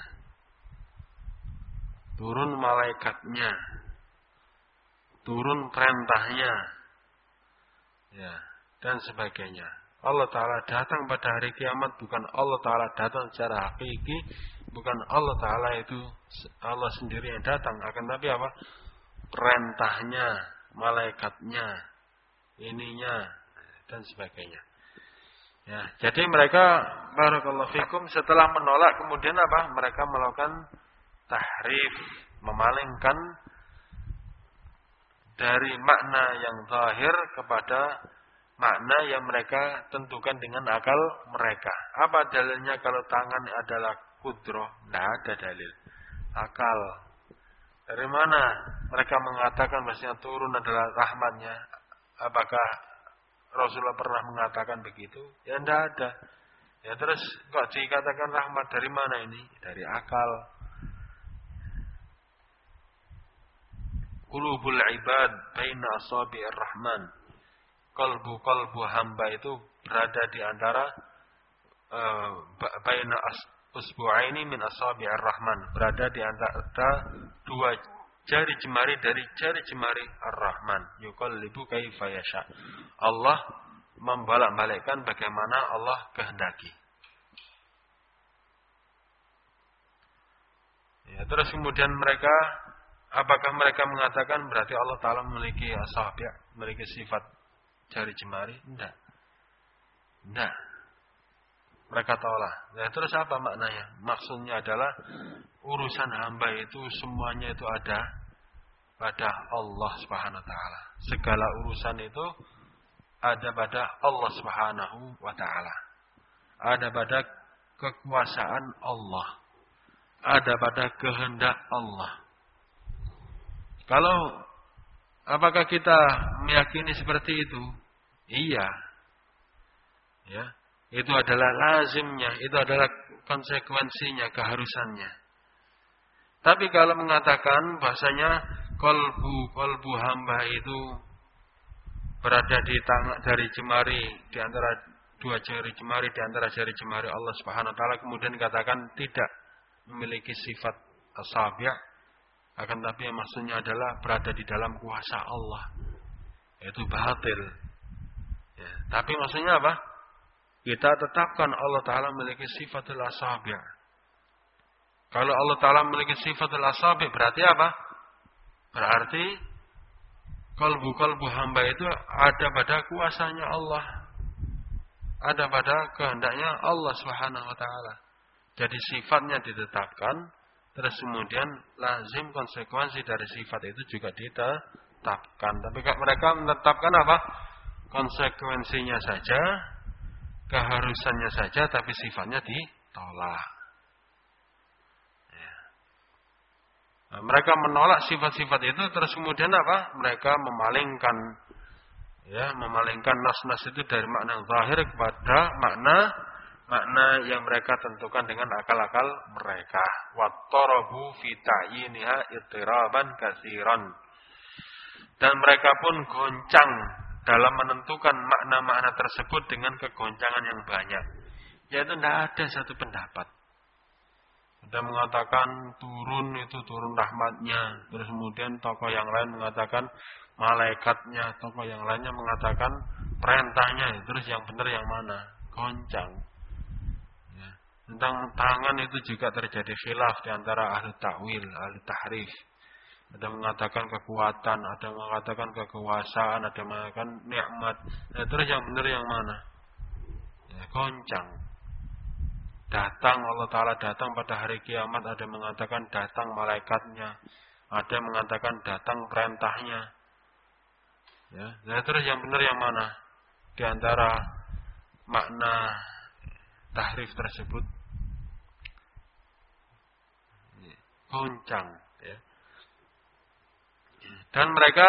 turun malaikatnya, turun perintahnya, ya, dan sebagainya. Allah Ta'ala datang pada hari kiamat, bukan Allah Ta'ala datang secara hakiki, bukan Allah Ta'ala itu Allah sendiri yang datang, akan tapi apa? Perintahnya, malaikatnya, ininya, dan sebagainya. Ya, jadi mereka barakallahu fikum setelah menolak kemudian apa? Mereka melakukan tahrif, memalingkan dari makna yang zahir kepada makna yang mereka tentukan dengan akal mereka. Apa dalilnya kalau tangan adalah kudrah, tidak ada dalil. Akal. Dari mana mereka mengatakan bahasanya turun adalah rahmatnya? Apakah Rasulullah pernah mengatakan begitu? Ya tidak ada. Ya terus kok dikatakan rahmat dari mana ini? Dari akal. Qulubul ibad baina asabi'ir rahman. Kalbu hamba itu berada di antara baina usbu'aini min asabi'ir rahman, berada di antara dua jari jemari dari jari jemari ar-rahman. Yuqallibu kaifa yasha. Allah membolak-balikkan bagaimana Allah kehendaki. Ya, terus kemudian mereka, apakah mereka mengatakan berarti Allah Ta'ala memiliki asabi', memiliki sifat jari jemari? Tidak. Mereka tolak. Nah, terus apa maknanya? Maksudnya adalah urusan hamba itu semuanya itu ada pada Allah Subhanahu wa taala. Segala urusan itu ada pada Allah Subhanahu wa taala. Ada pada kekuasaan Allah. Ada pada kehendak Allah. Kalau apakah kita meyakini seperti itu? Iya. Ya. Itu adalah lazimnya, itu adalah konsekuensinya, keharusannya. Tapi kalau mengatakan bahasanya kolbu hamba itu berada di jari jemari, di antara dua jari jemari, di antara jari jemari Allah Subhanahu wa taala, kemudian dikatakan tidak memiliki sifat asabi', akan tapi yang maksudnya adalah berada di dalam kuasa Allah. Itu batil. Ya, tapi maksudnya apa? Kita tetapkan Allah Ta'ala memiliki sifatul asabi'. Kalau Allah Ta'ala memiliki sifatul asabi', berarti apa? Berarti kalbu hamba itu ada pada kuasanya Allah. Ada pada kehendaknya Allah Subhanahu wa taala. Jadi sifatnya ditetapkan, terus kemudian lazim konsekuensi dari sifat itu juga ditetapkan. Tapi mereka menetapkan apa? Konsekuensinya saja, keharusannya saja, tapi sifatnya ditolak. Ya. Nah, mereka menolak sifat-sifat itu, terus kemudian apa? Mereka memalingkan nas-nas itu dari makna zahir kepada makna yang mereka tentukan dengan akal-akal mereka. Wattarabu fi ta'yiniha ittiraban katsiran. Dan mereka pun goncang dalam menentukan makna-makna tersebut dengan kegoncangan yang banyak. Yaitu tidak ada satu pendapat. Ada mengatakan turun rahmatnya. Terus kemudian tokoh yang lain mengatakan malaikatnya. Tokoh yang lainnya mengatakan perintahnya. Terus yang benar yang mana? Goncang. Ya. Tentang tangan itu juga terjadi khilaf di antara ahli ta'wil, ahli tahrif. Ada mengatakan kekuatan, ada mengatakan kekuasaan, ada mengatakan nikmat. Nah, terus yang benar yang mana? Ya, goncang. Datang Allah Ta'ala datang pada hari kiamat, ada mengatakan datang malaikatnya, ada mengatakan datang perintahnya. Ya, nah, terus yang benar yang mana? Di antara makna tahrif tersebut, goncang. Ya. Dan mereka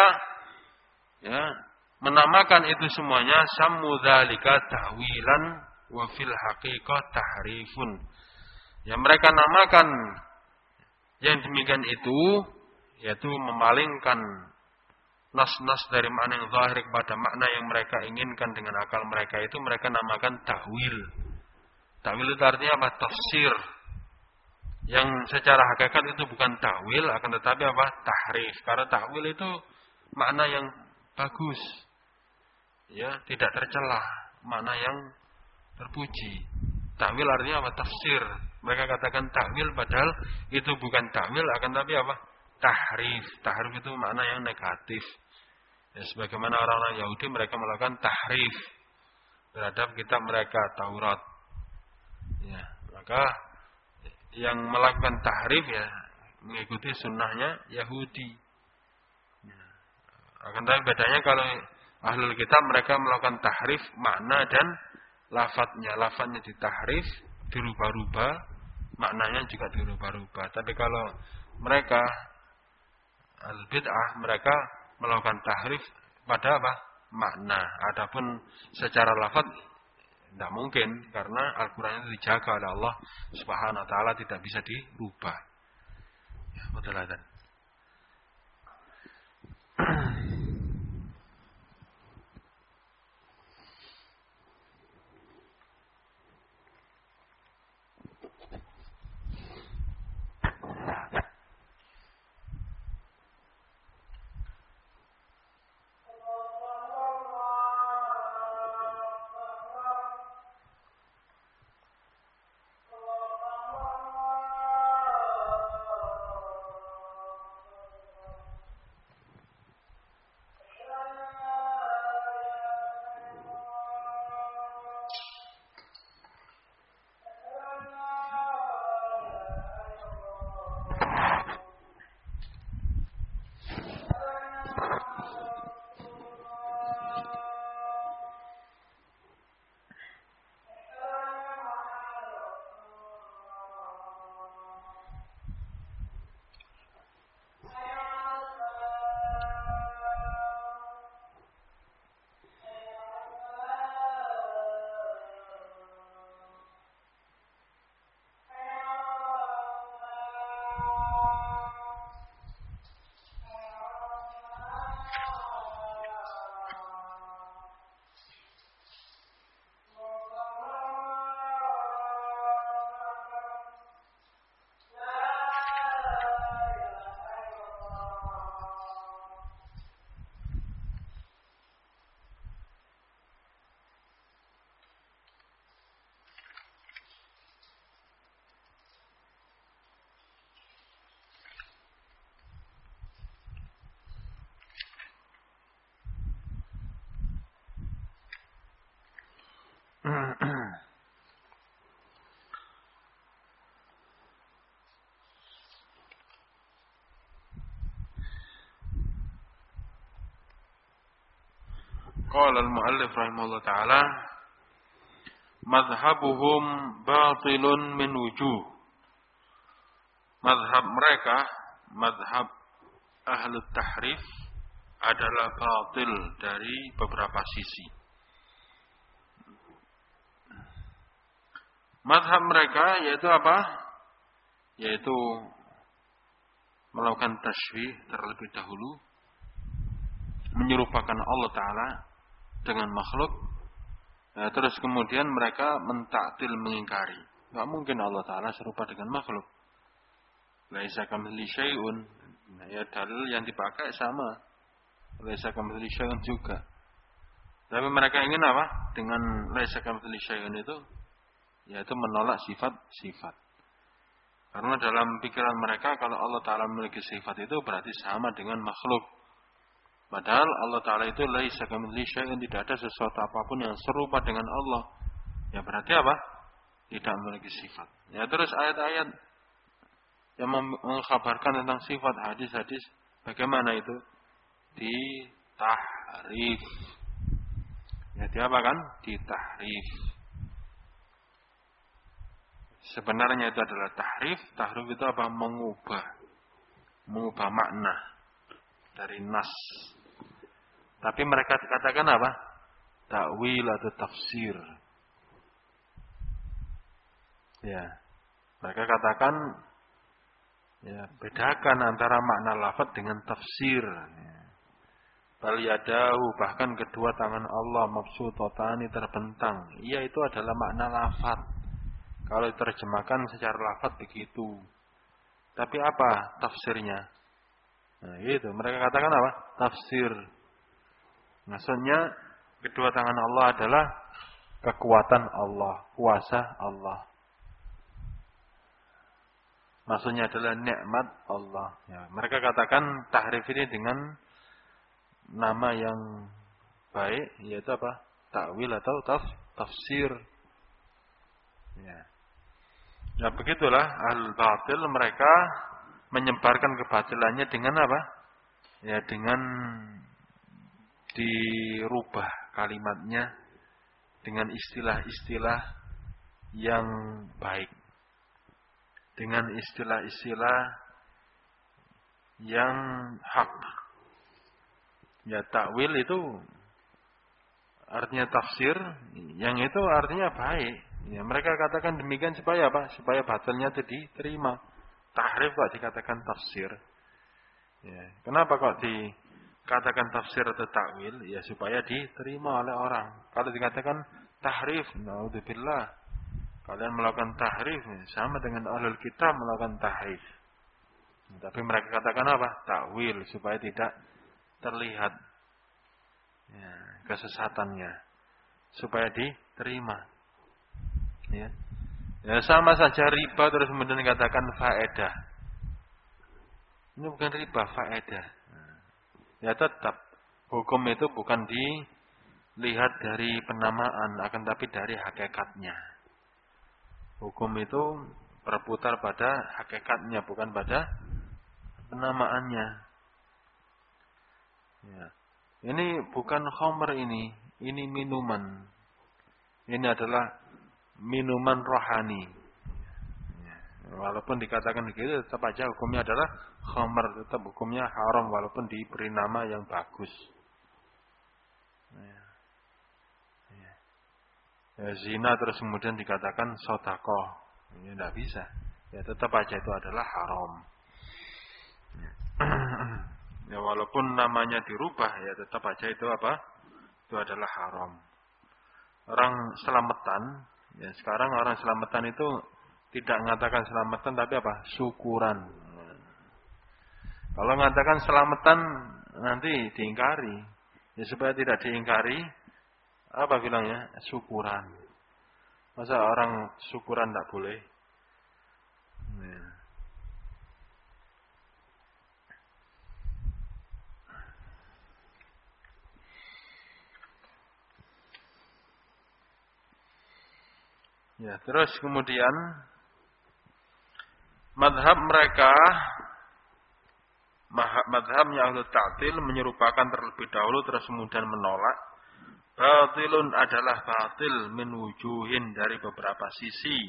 menamakan itu semuanya sammudzalika ta'wilan wa fil haqiqah tahrifun. Ya, mereka namakan yang demikian itu yaitu memalingkan nas-nas dari makna yang zahir kepada makna yang mereka inginkan dengan akal mereka, itu mereka namakan ta'wil. Ta'wil itu artinya apa? Tafsir. Yang secara hakikat itu bukan ta'wil, akan tetapi apa? Tahrif. Karena ta'wil itu makna yang bagus. Ya, tidak tercela, makna yang terpuji. Ta'wil artinya apa? Tafsir. Mereka katakan ta'wil padahal itu bukan ta'wil, akan tetapi apa? Tahrif. Tahrif itu makna yang negatif. Ya, sebagaimana orang-orang Yahudi mereka melakukan tahrif terhadap kitab mereka Taurat. Ya, maka yang melakukan tahrif ya mengikuti sunnahnya Yahudi. Ya. Akan tetapi bedanya kalau ahlul kitab mereka melakukan tahrif makna dan lafadznya. Lafadznya ditahrif, dirubah-rubah, maknanya juga dirubah-rubah. Tapi kalau mereka al-bid'ah, mereka melakukan tahrif pada apa? Makna. Adapun secara lafaz tidak mungkin, karena Al-Quran itu dijaga oleh Allah Subhanahu wa Ta'ala, tidak bisa dirubah. Ya, betul ada. Qala al-muallif rahimahullah ta'ala, madhabuhum batilun min wujuh. Madhab mereka, madhab ahlu tahrif, adalah batil dari beberapa sisi. Madhab mereka yaitu apa? Yaitu melakukan tasybih terlebih dahulu, menyerupakan Allah Ta'ala dengan makhluk. Nah, terus kemudian mereka mentaktil, mengingkari. Tidak mungkin Allah Ta'ala serupa dengan makhluk. Laisa kamitslihi syai'un. Nah, ya dalil yang dipakai sama. Laisa kamitslihi syai'un juga. Tapi mereka ingin apa? Dengan laisa kamitslihi syai'un itu, yaitu menolak sifat-sifat. Karena dalam pikiran mereka, kalau Allah Ta'ala memiliki sifat itu berarti sama dengan makhluk. Padahal Allah Ta'ala itu laisa kamitslihi syai'un, tidak ada sesuatu apapun yang serupa dengan Allah. Ya berarti apa? Tidak memiliki sifat. Ya terus ayat-ayat yang mengkhabarkan tentang sifat, hadis-hadis, bagaimana itu? Ditahrif. Ya diapakan? Ditahrif. Sebenarnya itu adalah tahrif. Tahrif itu apa? Mengubah makna dari nas. Tapi mereka katakan apa? Takwil atau tafsir. Ya, mereka katakan, ya, bedakan antara makna lafaz dengan tafsir. Bal yadahu, bahkan kedua tangan Allah mabsuutotani, terbentang. Iya, itu adalah makna lafaz. Kalau diterjemahkan secara lafaz begitu. Tapi apa tafsirnya? Nah, itu mereka katakan apa? Tafsir. Maksudnya kedua tangan Allah adalah kekuatan Allah, kuasa Allah. Maksudnya adalah nikmat Allah. Ya, mereka katakan tahrif ini dengan nama yang baik, yaitu apa? Takwil atau tafsir. Ya. Ya begitulah ahlul batil, mereka menyebarkan kebatilannya dengan apa? Ya dengan dirubah kalimatnya dengan istilah-istilah yang baik. dengan istilah-istilah yang hak. Ya, takwil itu artinya tafsir, yang itu artinya baik. Ya, mereka katakan demikian supaya apa? Supaya batalnya itu diterima. Tahrif kok dikatakan tafsir. Ya, kenapa kok dikatakan tafsir atau takwil? Ya, supaya diterima oleh orang. Kalau dikatakan tahrif, naudzubillah, kalian melakukan tahrif sama dengan ahlul kitab melakukan tahrif. Tapi mereka katakan apa? Takwil, supaya tidak terlihat ya, kesesatannya, supaya diterima. Ya. Ya, sama saja riba terus kemudian dikatakan faedah. Ini bukan riba, faedah. Ya, tetap hukum itu bukan dilihat dari penamaan, akan tapi dari hakikatnya. Hukum itu berputar pada hakikatnya, bukan pada penamaannya. Ya. Ini bukan khamr ini minuman. Ini adalah minuman rohani. Ya. Walaupun dikatakan begitu, tetap aja hukumnya adalah khamr, tetap hukumnya haram walaupun diberi nama yang bagus. Ya. Ya. Ya, zina terus kemudian dikatakan sedekah. Ini tidak bisa. Ya, tetap aja itu adalah haram. Ya. Ya, walaupun namanya dirubah, ya tetap aja itu apa? Itu adalah haram. Orang selamatan, ya sekarang orang selamatan itu tidak mengatakan selamatan, tapi apa? Syukuran. Kalau mengatakan selamatan nanti diingkari. Ya, supaya tidak diingkari, apa bilangnya? Syukuran. Masa orang syukuran tidak boleh? Ya. Ya, terus kemudian madhab mereka, madhabnya Ahlul Ta'til menyerupakan terlebih dahulu terus kemudian menolak. Batilun adalah batil min wujuhin, dari beberapa sisi.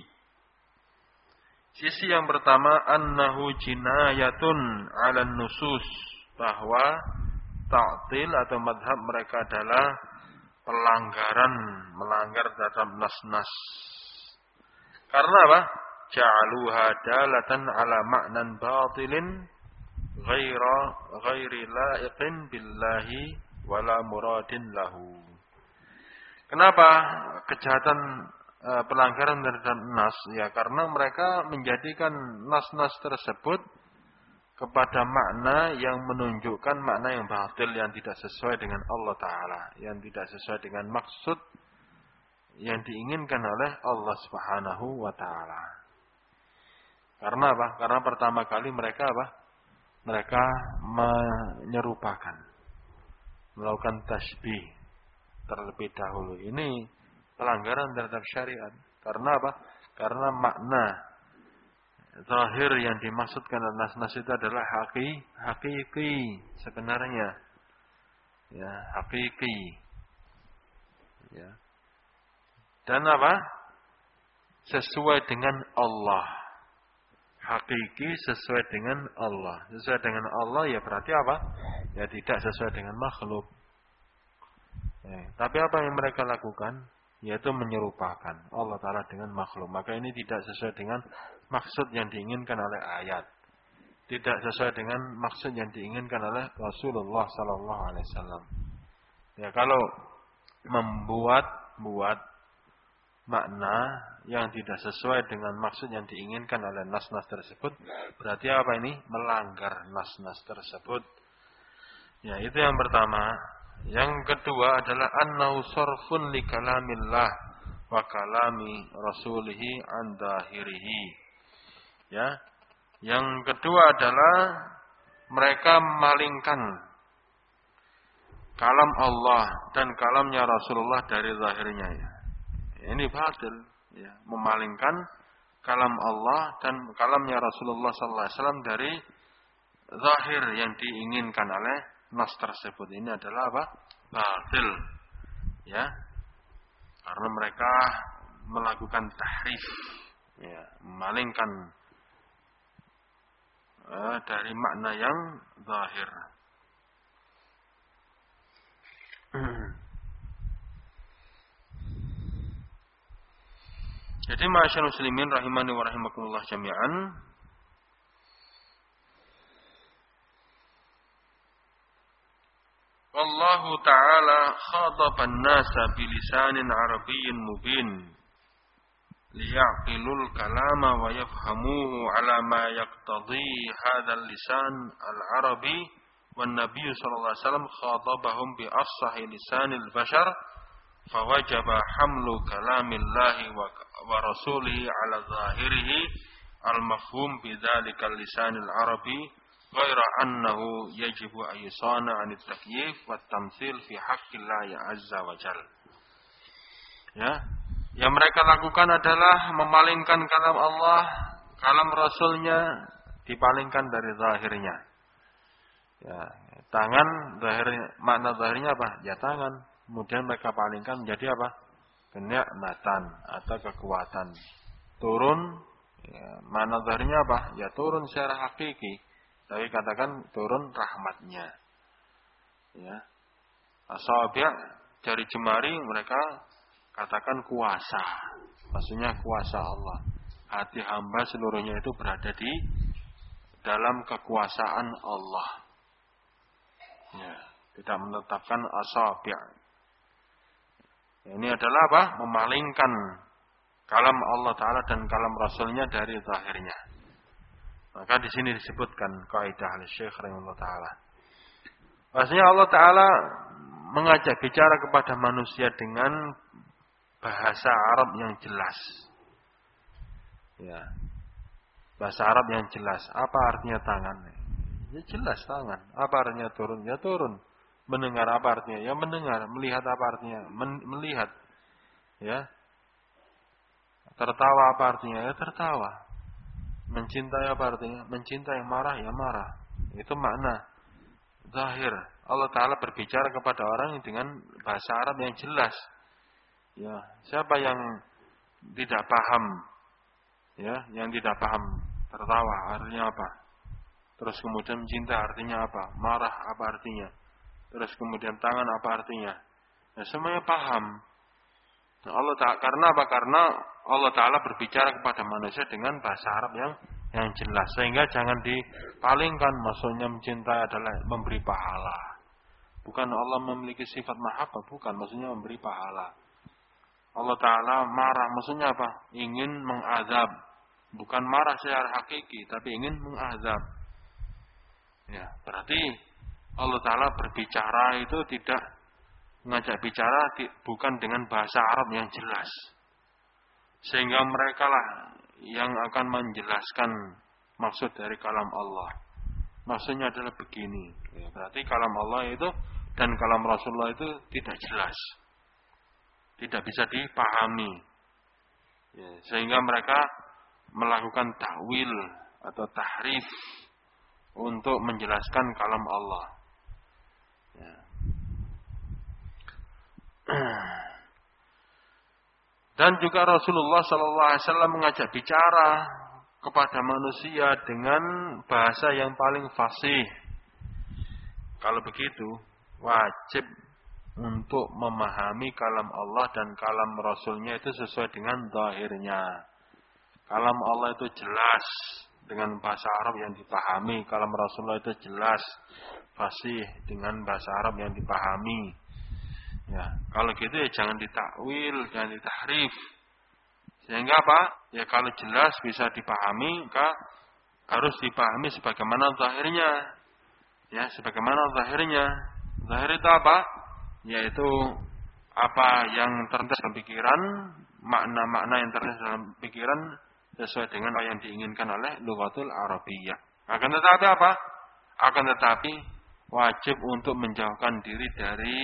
Sisi yang pertama, annahu jinayatun 'alan nusus, bahwa ta'til atau madhab mereka adalah pelanggaran, melanggar terhadap nas-nas. Karena apa? Ja'aluha dalatan ala ma'nan batilin ghairi la'iqin billahi wala muradin lahu. Kenapa kejahatan pelanggaran terhadap nas? Ya, karena mereka menjadikan nas-nas tersebut kepada makna yang menunjukkan makna yang batil, yang tidak sesuai dengan Allah Ta'ala, yang tidak sesuai dengan maksud yang diinginkan oleh Allah Subhanahu wa Ta'ala. Karena apa? Karena pertama kali mereka apa? Mereka menyerupakan, melakukan tasbih terlebih dahulu. Ini pelanggaran terhadap syariat. Karena apa? Karena makna zahir yang dimaksudkan dalam nas-nas itu adalah hakiki sebenarnya. Ya, hakiki. Ya. Dan apa? Sesuai dengan Allah. Hakiki sesuai dengan Allah. Sesuai dengan Allah ya berarti apa? Ya tidak sesuai dengan makhluk. Ya, tapi apa yang mereka lakukan? Yaitu menyerupakan Allah Ta'ala dengan makhluk. Maka ini tidak sesuai dengan maksud yang diinginkan oleh ayat. Tidak sesuai dengan maksud yang diinginkan oleh Rasulullah Sallallahu Alaihi Wasallam. Ya, kalau membuat makna yang tidak sesuai dengan maksud yang diinginkan oleh nas-nas tersebut, berarti apa ini? Melanggar nas-nas tersebut. Ya, itu yang pertama. Yang kedua adalah annahu sarfun li kalamillah wa kalami rasulihi an zahirihi. Ya. Yang kedua adalah mereka memalingkan kalam Allah dan kalamnya Rasulullah dari zahirnya, ya. Ini batil, ya, memalingkan kalam Allah dan kalamnya Rasulullah sallallahu alaihi wasallam dari zahir yang diinginkan oleh nas tersebut. Ini adalah apa? Batil. Ya. Karena mereka melakukan tahrif, ya, memalingkan dari makna yang zahir. Jadi ma'asyiral muslimin rahimani wa rahimakumullah jami'an, wallahu ta'ala khataban nasa bilisanin arabiyyin mubin liya'qilul kalama wa yafhamuhu ala ma yaqtadhi hadzal lisan al-arabi wan nabiy sallallahu alaihi wasallam khatabahum bi afsahi lisanil bashar fawajaba hamlu kalamillahi wa rasulihi ala zahirihi al-mafhum bidzalikal lisanil arabi ghaira annahu yajibu ayyusana 'anit takyif wat tamtsil fi haqqillahi azza wa jalla. Ya, yang mereka lakukan adalah memalingkan kalam Allah, kalam Rasulnya dipalingkan dari zahirnya. Ya, tangan zahirnya, makna zahirnya apa? Ya tangan. Kemudian mereka palingkan menjadi apa? Kenikmatan atau kekuatan. Turun, ya, makna zahirnya apa? Ya turun secara hakiki. Tapi katakan turun rahmatnya. Ya. Asabi' jari jemari mereka katakan kuasa. Maksudnya kuasa Allah. Hati hamba seluruhnya itu berada di dalam kekuasaan Allah. Ya, tidak menetapkan asabi'. Ini adalah apa? Memalingkan kalam Allah Ta'ala dan kalam Rasulnya dari zahirnya. Maka di sini disebutkan kaidah al-Syekh rahimahullah Ta'ala. Maksudnya Allah Ta'ala mengajak bicara kepada manusia dengan bahasa Arab yang jelas. Ya. Bahasa Arab yang jelas. Apa artinya tangan? Ya jelas tangan. Apa artinya turun? Ya turun. Mendengar apa artinya? Ya mendengar. Melihat apa artinya? Melihat. Ya. Tertawa apa artinya? Ya tertawa. Mencintai apa artinya? Mencintai. Marah ya marah. Itu makna zahir. Allah Ta'ala berbicara kepada orang dengan bahasa Arab yang jelas. Ya, siapa yang tidak paham? Ya, yang tidak paham tertawa artinya apa? Terus kemudian mencintai artinya apa? Marah apa artinya? Terus kemudian tangan apa artinya? Ya, semuanya paham. Nah, Allah Ta'ala, karena apa? Karena Allah Ta'ala berbicara kepada manusia dengan bahasa Arab yang jelas. Sehingga jangan dipalingkan. Maksudnya mencintai adalah memberi pahala. Bukan Allah memiliki sifat mahabbah. Bukan. Maksudnya memberi pahala. Allah Ta'ala marah. Maksudnya apa? Ingin mengazab. Bukan marah secara hakiki. Tapi ingin mengazab. Ya, berarti Allah Ta'ala berbicara itu tidak mengajak bicara bukan dengan bahasa Arab yang jelas. Sehingga mereka lah yang akan menjelaskan maksud dari kalam Allah. Maksudnya adalah begini. Ya, berarti kalam Allah itu dan kalam Rasulullah itu tidak jelas. Tidak bisa dipahami. Ya, sehingga mereka melakukan takwil atau tahrif untuk menjelaskan kalam Allah. Ya. Dan juga Rasulullah SAW mengajak bicara kepada manusia dengan bahasa yang paling fasih. Kalau begitu, wajib untuk memahami kalam Allah dan kalam Rasulnya itu sesuai dengan zahirnya. Kalam Allah itu jelas dengan bahasa Arab yang dipahami. Kalam Rasulullah itu jelas, fasih dengan bahasa Arab yang dipahami. Ya, kalau gitu ya jangan ditakwil, jangan ditahrif. Sehingga apa? Ya kalau jelas bisa dipahami, maka harus dipahami sebagaimana zahirnya. Ya, sebagaimana zahirnya. Zahir itu apa? Yaitu apa yang terlintas dalam pikiran, makna-makna yang terlintas dalam pikiran sesuai dengan apa yang diinginkan oleh lughatul Arabiyyah. Akan tetapi apa? Akan tetapi wajib untuk menjauhkan diri dari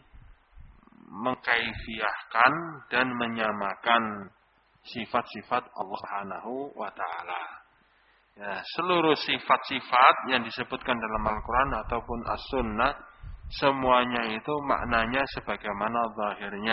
mengkaifiyahkan dan menyamakan sifat-sifat Allah Subhanahu wa Ta'ala. Ya, seluruh sifat-sifat yang disebutkan dalam Al-Quran ataupun As-Sunnah, semuanya itu maknanya sebagaimana zahirnya.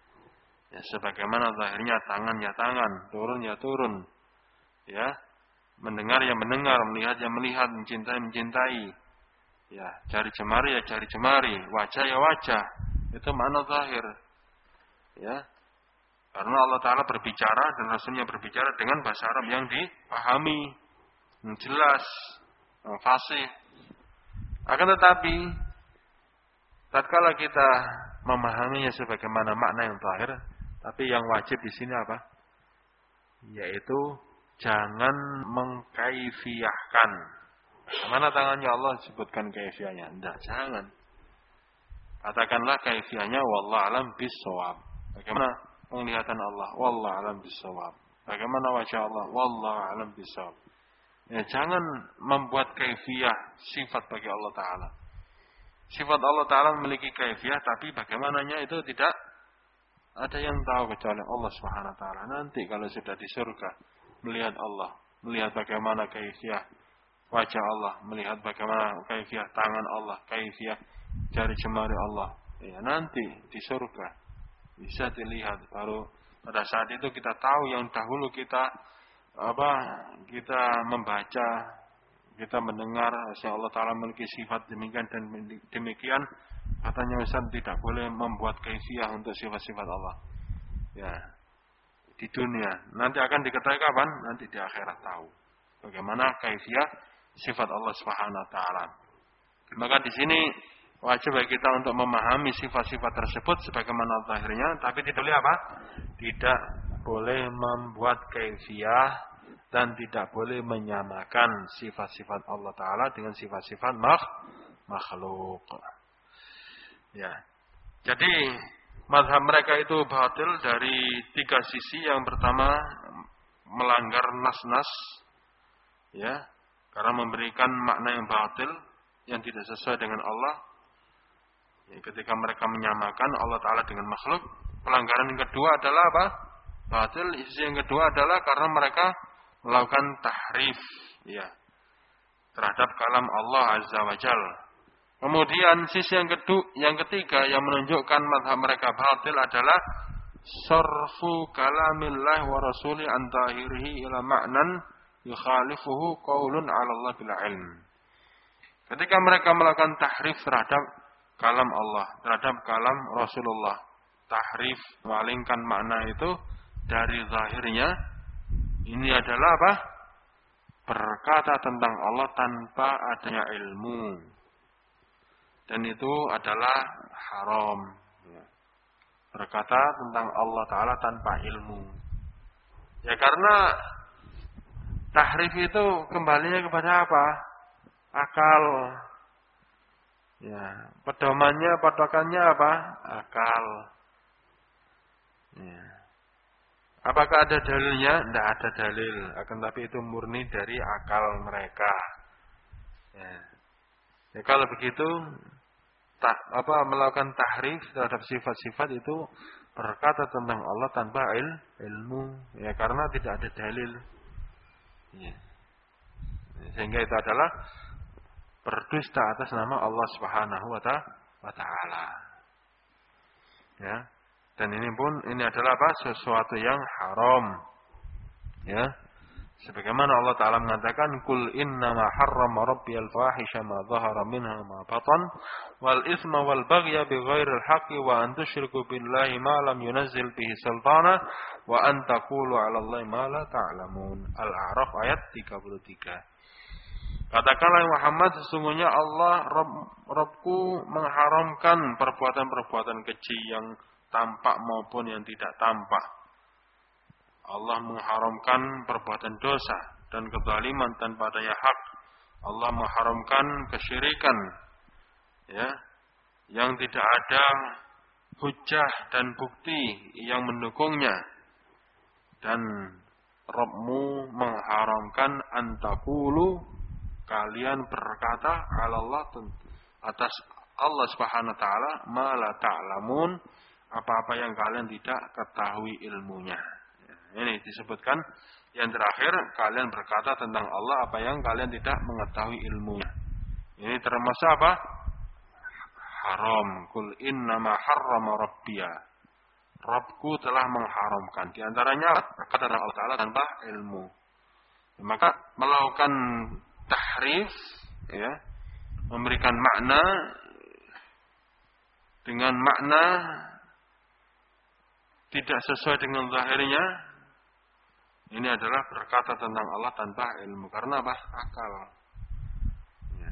Ya, sebagaimana zahirnya, tangan ya tangan, turun ya turun. Ya, mendengar ya mendengar, melihat ya melihat, mencintai mencintai. Ya, jari jemari ya jari jemari, wajah ya wajah. Itu makna zahir. Ya. Karena Allah Ta'ala berbicara dan Rasulnya berbicara dengan bahasa Arab yang dipahami, yang jelas, yang fasih. Akan tetapi, tatkala kita memahaminya sebagaimana makna yang zahir, tapi yang wajib di sini apa? Yaitu jangan mengkaifiyahkan. Mana tangannya Allah sebutkan kaifiyahnya? Tidak, jangan. Katakanlah kaifiyahnya wallahu alam bissawab. Bagaimana penglihatan Allah? Wallahu alam bissawab. Bagaimana wajah Allah? Wallahu alam bissawab. Ya, jangan membuat kaifiyah sifat bagi Allah Ta'ala. Sifat Allah Ta'ala memiliki kaifiyah, tapi bagaimananya itu tidak ada yang tahu kecuali Allah Subhanahu Wa Ta'ala. Nanti kalau sudah di surga, melihat Allah, melihat bagaimana kaifiyah wajah Allah, melihat bagaimana kaifiyah tangan Allah, kaifiyah jari jemari Allah. Ya, nanti di surga bisa dilihat. Baru pada saat itu kita tahu yang dahulu kita membaca, kita mendengar Allah Ta'ala memiliki sifat demikian dan demikian. Katanya Ustaz tidak boleh membuat kaifiyah untuk sifat-sifat Allah. Ya, di dunia. Nanti akan diketahui kapan? Nanti di akhirat tahu bagaimana kaifiyah sifat Allah Subhanahu Wa Ta'ala. Maka di sini wajib bagi kita untuk memahami sifat-sifat tersebut sebagaimana zahirnya, tapi tidak boleh apa? Tidak boleh membuat kaifiyah dan tidak boleh menyamakan sifat-sifat Allah Ta'ala dengan sifat-sifat makhluk. Ya. Jadi mazhab mereka itu batil dari 3 sisi. Yang pertama, melanggar nas-nas, ya, karena memberikan makna yang batil, yang tidak sesuai dengan Allah. Ya, ketika mereka menyamakan Allah Ta'ala dengan makhluk. Pelanggaran yang kedua adalah apa? Batil. Sisi yang kedua adalah karena mereka melakukan tahrif, ya, terhadap kalam Allah Azza wa Jalla. Kemudian sisi yang ketiga yang menunjukkan mazhab mereka batil adalah sarfu kalamillah wa rasuli an tahirihi ila ma'nan yukhalifuhu qaulun 'ala Allah bil ilm. Ketika mereka melakukan tahrif terhadap kalam Allah, terhadap kalam Rasulullah, tahrif, memalingkan makna itu dari zahirnya, ini adalah apa? Berkata tentang Allah tanpa adanya ilmu. Dan itu adalah haram. Berkata tentang Allah Ta'ala tanpa ilmu. Ya, karena tahrif itu kembalinya kepada apa? Akal. Ya, pedomannya, patokannya apa? Akal. Ya. Apakah ada dalilnya? Tidak ada dalil. Akan tapi itu murni dari akal mereka. Ya. Ya, kalau begitu, melakukan tahrif terhadap sifat-sifat itu berkata tentang Allah tanpa ilmu. Ya, karena tidak ada dalil. Ya. Sehingga itu adalah berdusta atas nama Allah Subhanahu wa Ta'ala. Ya. Dan ini adalah apa? Sesuatu yang haram. Ya. Sebagaimana Allah Ta'ala mengatakan, Kul innama harrama rabbiyal fahisha ma zahara minha ma batan, wal isma wal baghya bighairil haqqi, wa an tusyriku billahi ma lam yunazzil bihi sultana, wa an taqulu 'ala Allahi ma la ta'lamun. Al-A'raf ayat 33. Katakanlah Muhammad, sesungguhnya Allah Rabbku mengharamkan perbuatan-perbuatan keji yang tampak maupun yang tidak tampak. Allah mengharamkan perbuatan dosa dan kezaliman tanpa adanya hak. Allah mengharamkan kesyirikan, ya, yang tidak ada hujjah dan bukti yang mendukungnya. Dan Rabbmu mengharamkan antakulu, kalian berkata Allah atas Allah Subhanahu wa Ta'ala ma la ta'lamun, apa-apa yang kalian tidak ketahui ilmunya. Ini disebutkan yang terakhir, kalian berkata tentang Allah apa yang kalian tidak mengetahui ilmunya. Ini termasuk apa? Haram. Kul innama harrama rabbiya, Rabbku telah mengharamkan. Di antaranya kata Allah Ta'ala tanpa ilmu. Maka melakukan tahrif, ya, memberikan makna dengan makna tidak sesuai dengan zahirnya, ini adalah berkata tentang Allah tanpa ilmu. Karena apa? Akal. Ya.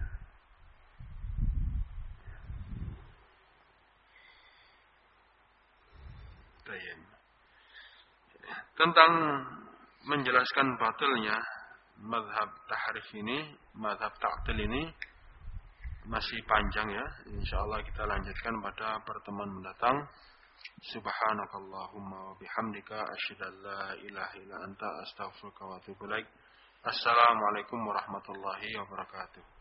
Tentang menjelaskan batilnya mazhab tahrif ini, mazhab ta'til ini masih panjang ya. Insyaallah kita lanjutkan pada pertemuan mendatang. Subhanakallahumma wa bihamdika asyhadu an la ilaha illa anta astaghfiruka wa atubu ilaik. Assalamualaikum warahmatullahi wabarakatuh.